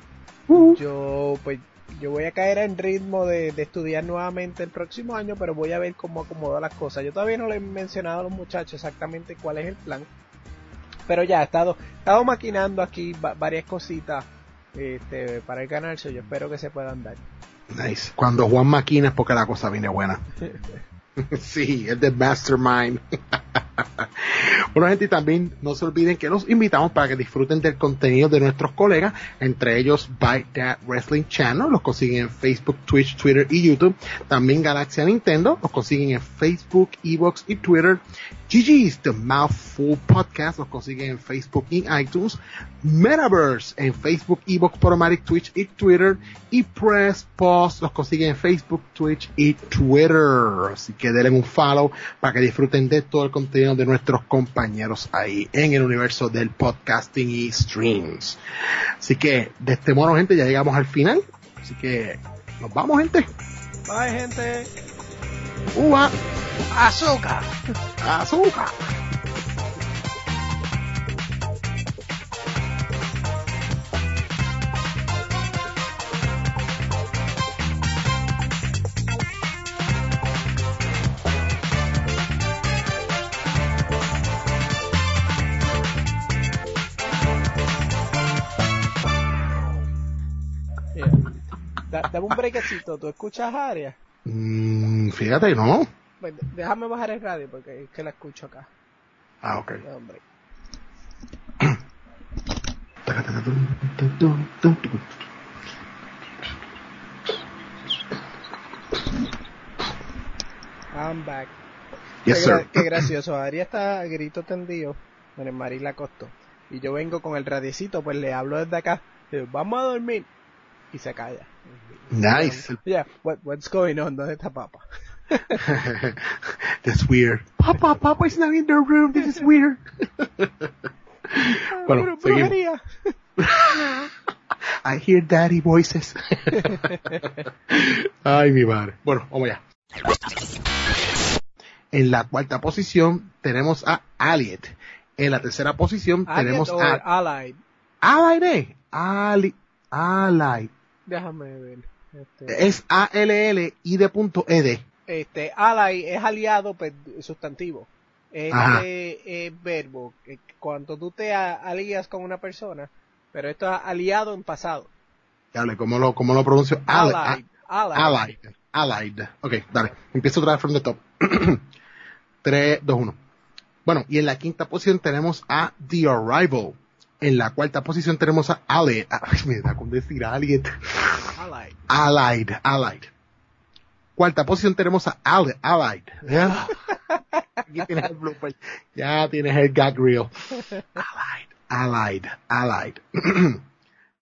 Uh. Yo, pues, yo voy a caer en ritmo de, de estudiar nuevamente el próximo año, pero voy a ver cómo acomodo las cosas. Yo todavía no le he mencionado a los muchachos exactamente cuál es el plan, pero ya he estado, he estado maquinando aquí va, varias cositas este, para el canal, so yo espero que se puedan dar. Nice. Cuando Juan maquina es porque la cosa viene buena. Sí, es de Mastermind. Bueno, gente, y también no se olviden que los invitamos para que disfruten del contenido de nuestros colegas, entre ellos By That Wrestling Channel, los consiguen en Facebook, Twitch, Twitter y YouTube. También Galaxia Nintendo, los consiguen en Facebook, Evox y Twitter. G G's The Mouthful Podcast, los consiguen en Facebook y iTunes. Metaverse en Facebook, Evox, Podomatic, Twitch y Twitter. Y Press Pause los consiguen en Facebook, Twitch y Twitter. Así que denle un follow para que disfruten de todo el contenido de nuestros compañeros ahí en el universo del podcasting y streams. Así que de este modo, gente, ya llegamos al final. Así que nos vamos, gente. Bye, gente. Uva. Azúcar. Azúcar. Yeah. Da, dame un brequecito. ¿Tú escuchas a Aria? Mm, fíjate, ¿no? Pues déjame bajar el radio porque es que la escucho acá. Ah, ok. No, hombre. I'm back. Yes, qué, gra- sir. qué gracioso. Aria está a grito tendido en el Maril Acosto. Y yo vengo con el radiecito, pues le hablo desde acá. Digo, vamos a dormir. Y se calla. Nice. Yeah, what, what's going on? ¿Dónde está Papa? That's weird. Papa, Papa is not in the room. This is weird. Bueno, Bru- seguimos. brujería. I hear daddy voices. Ay, mi madre. Bueno, vamos allá. En la cuarta posición tenemos a Allied. En la tercera posición tenemos Allied or a Allied. Allied. eh. Ali, Allied. Déjame ver. Este, Es A L L I D punto E D. este ally es aliado, pues, sustantivo. Ajá. Este es verbo. que Cuando tú te a- alías con una persona, pero esto es aliado en pasado. Dale, ¿cómo lo, cómo lo pronuncio? Allied. Allied. Allied. Allied. Allied. Ok, dale. Empiezo otra vez from the top. tres, dos, uno. Bueno, y en la quinta posición tenemos a The Arrival. En la cuarta posición tenemos a Allied. Ay, me da con decir Allied. Allied. Allied. Allied. Cuarta posición tenemos a Allied. Allied. Ya. Aquí tienes el blooper. Ya tienes el gag reel. Allied. Allied. Allied.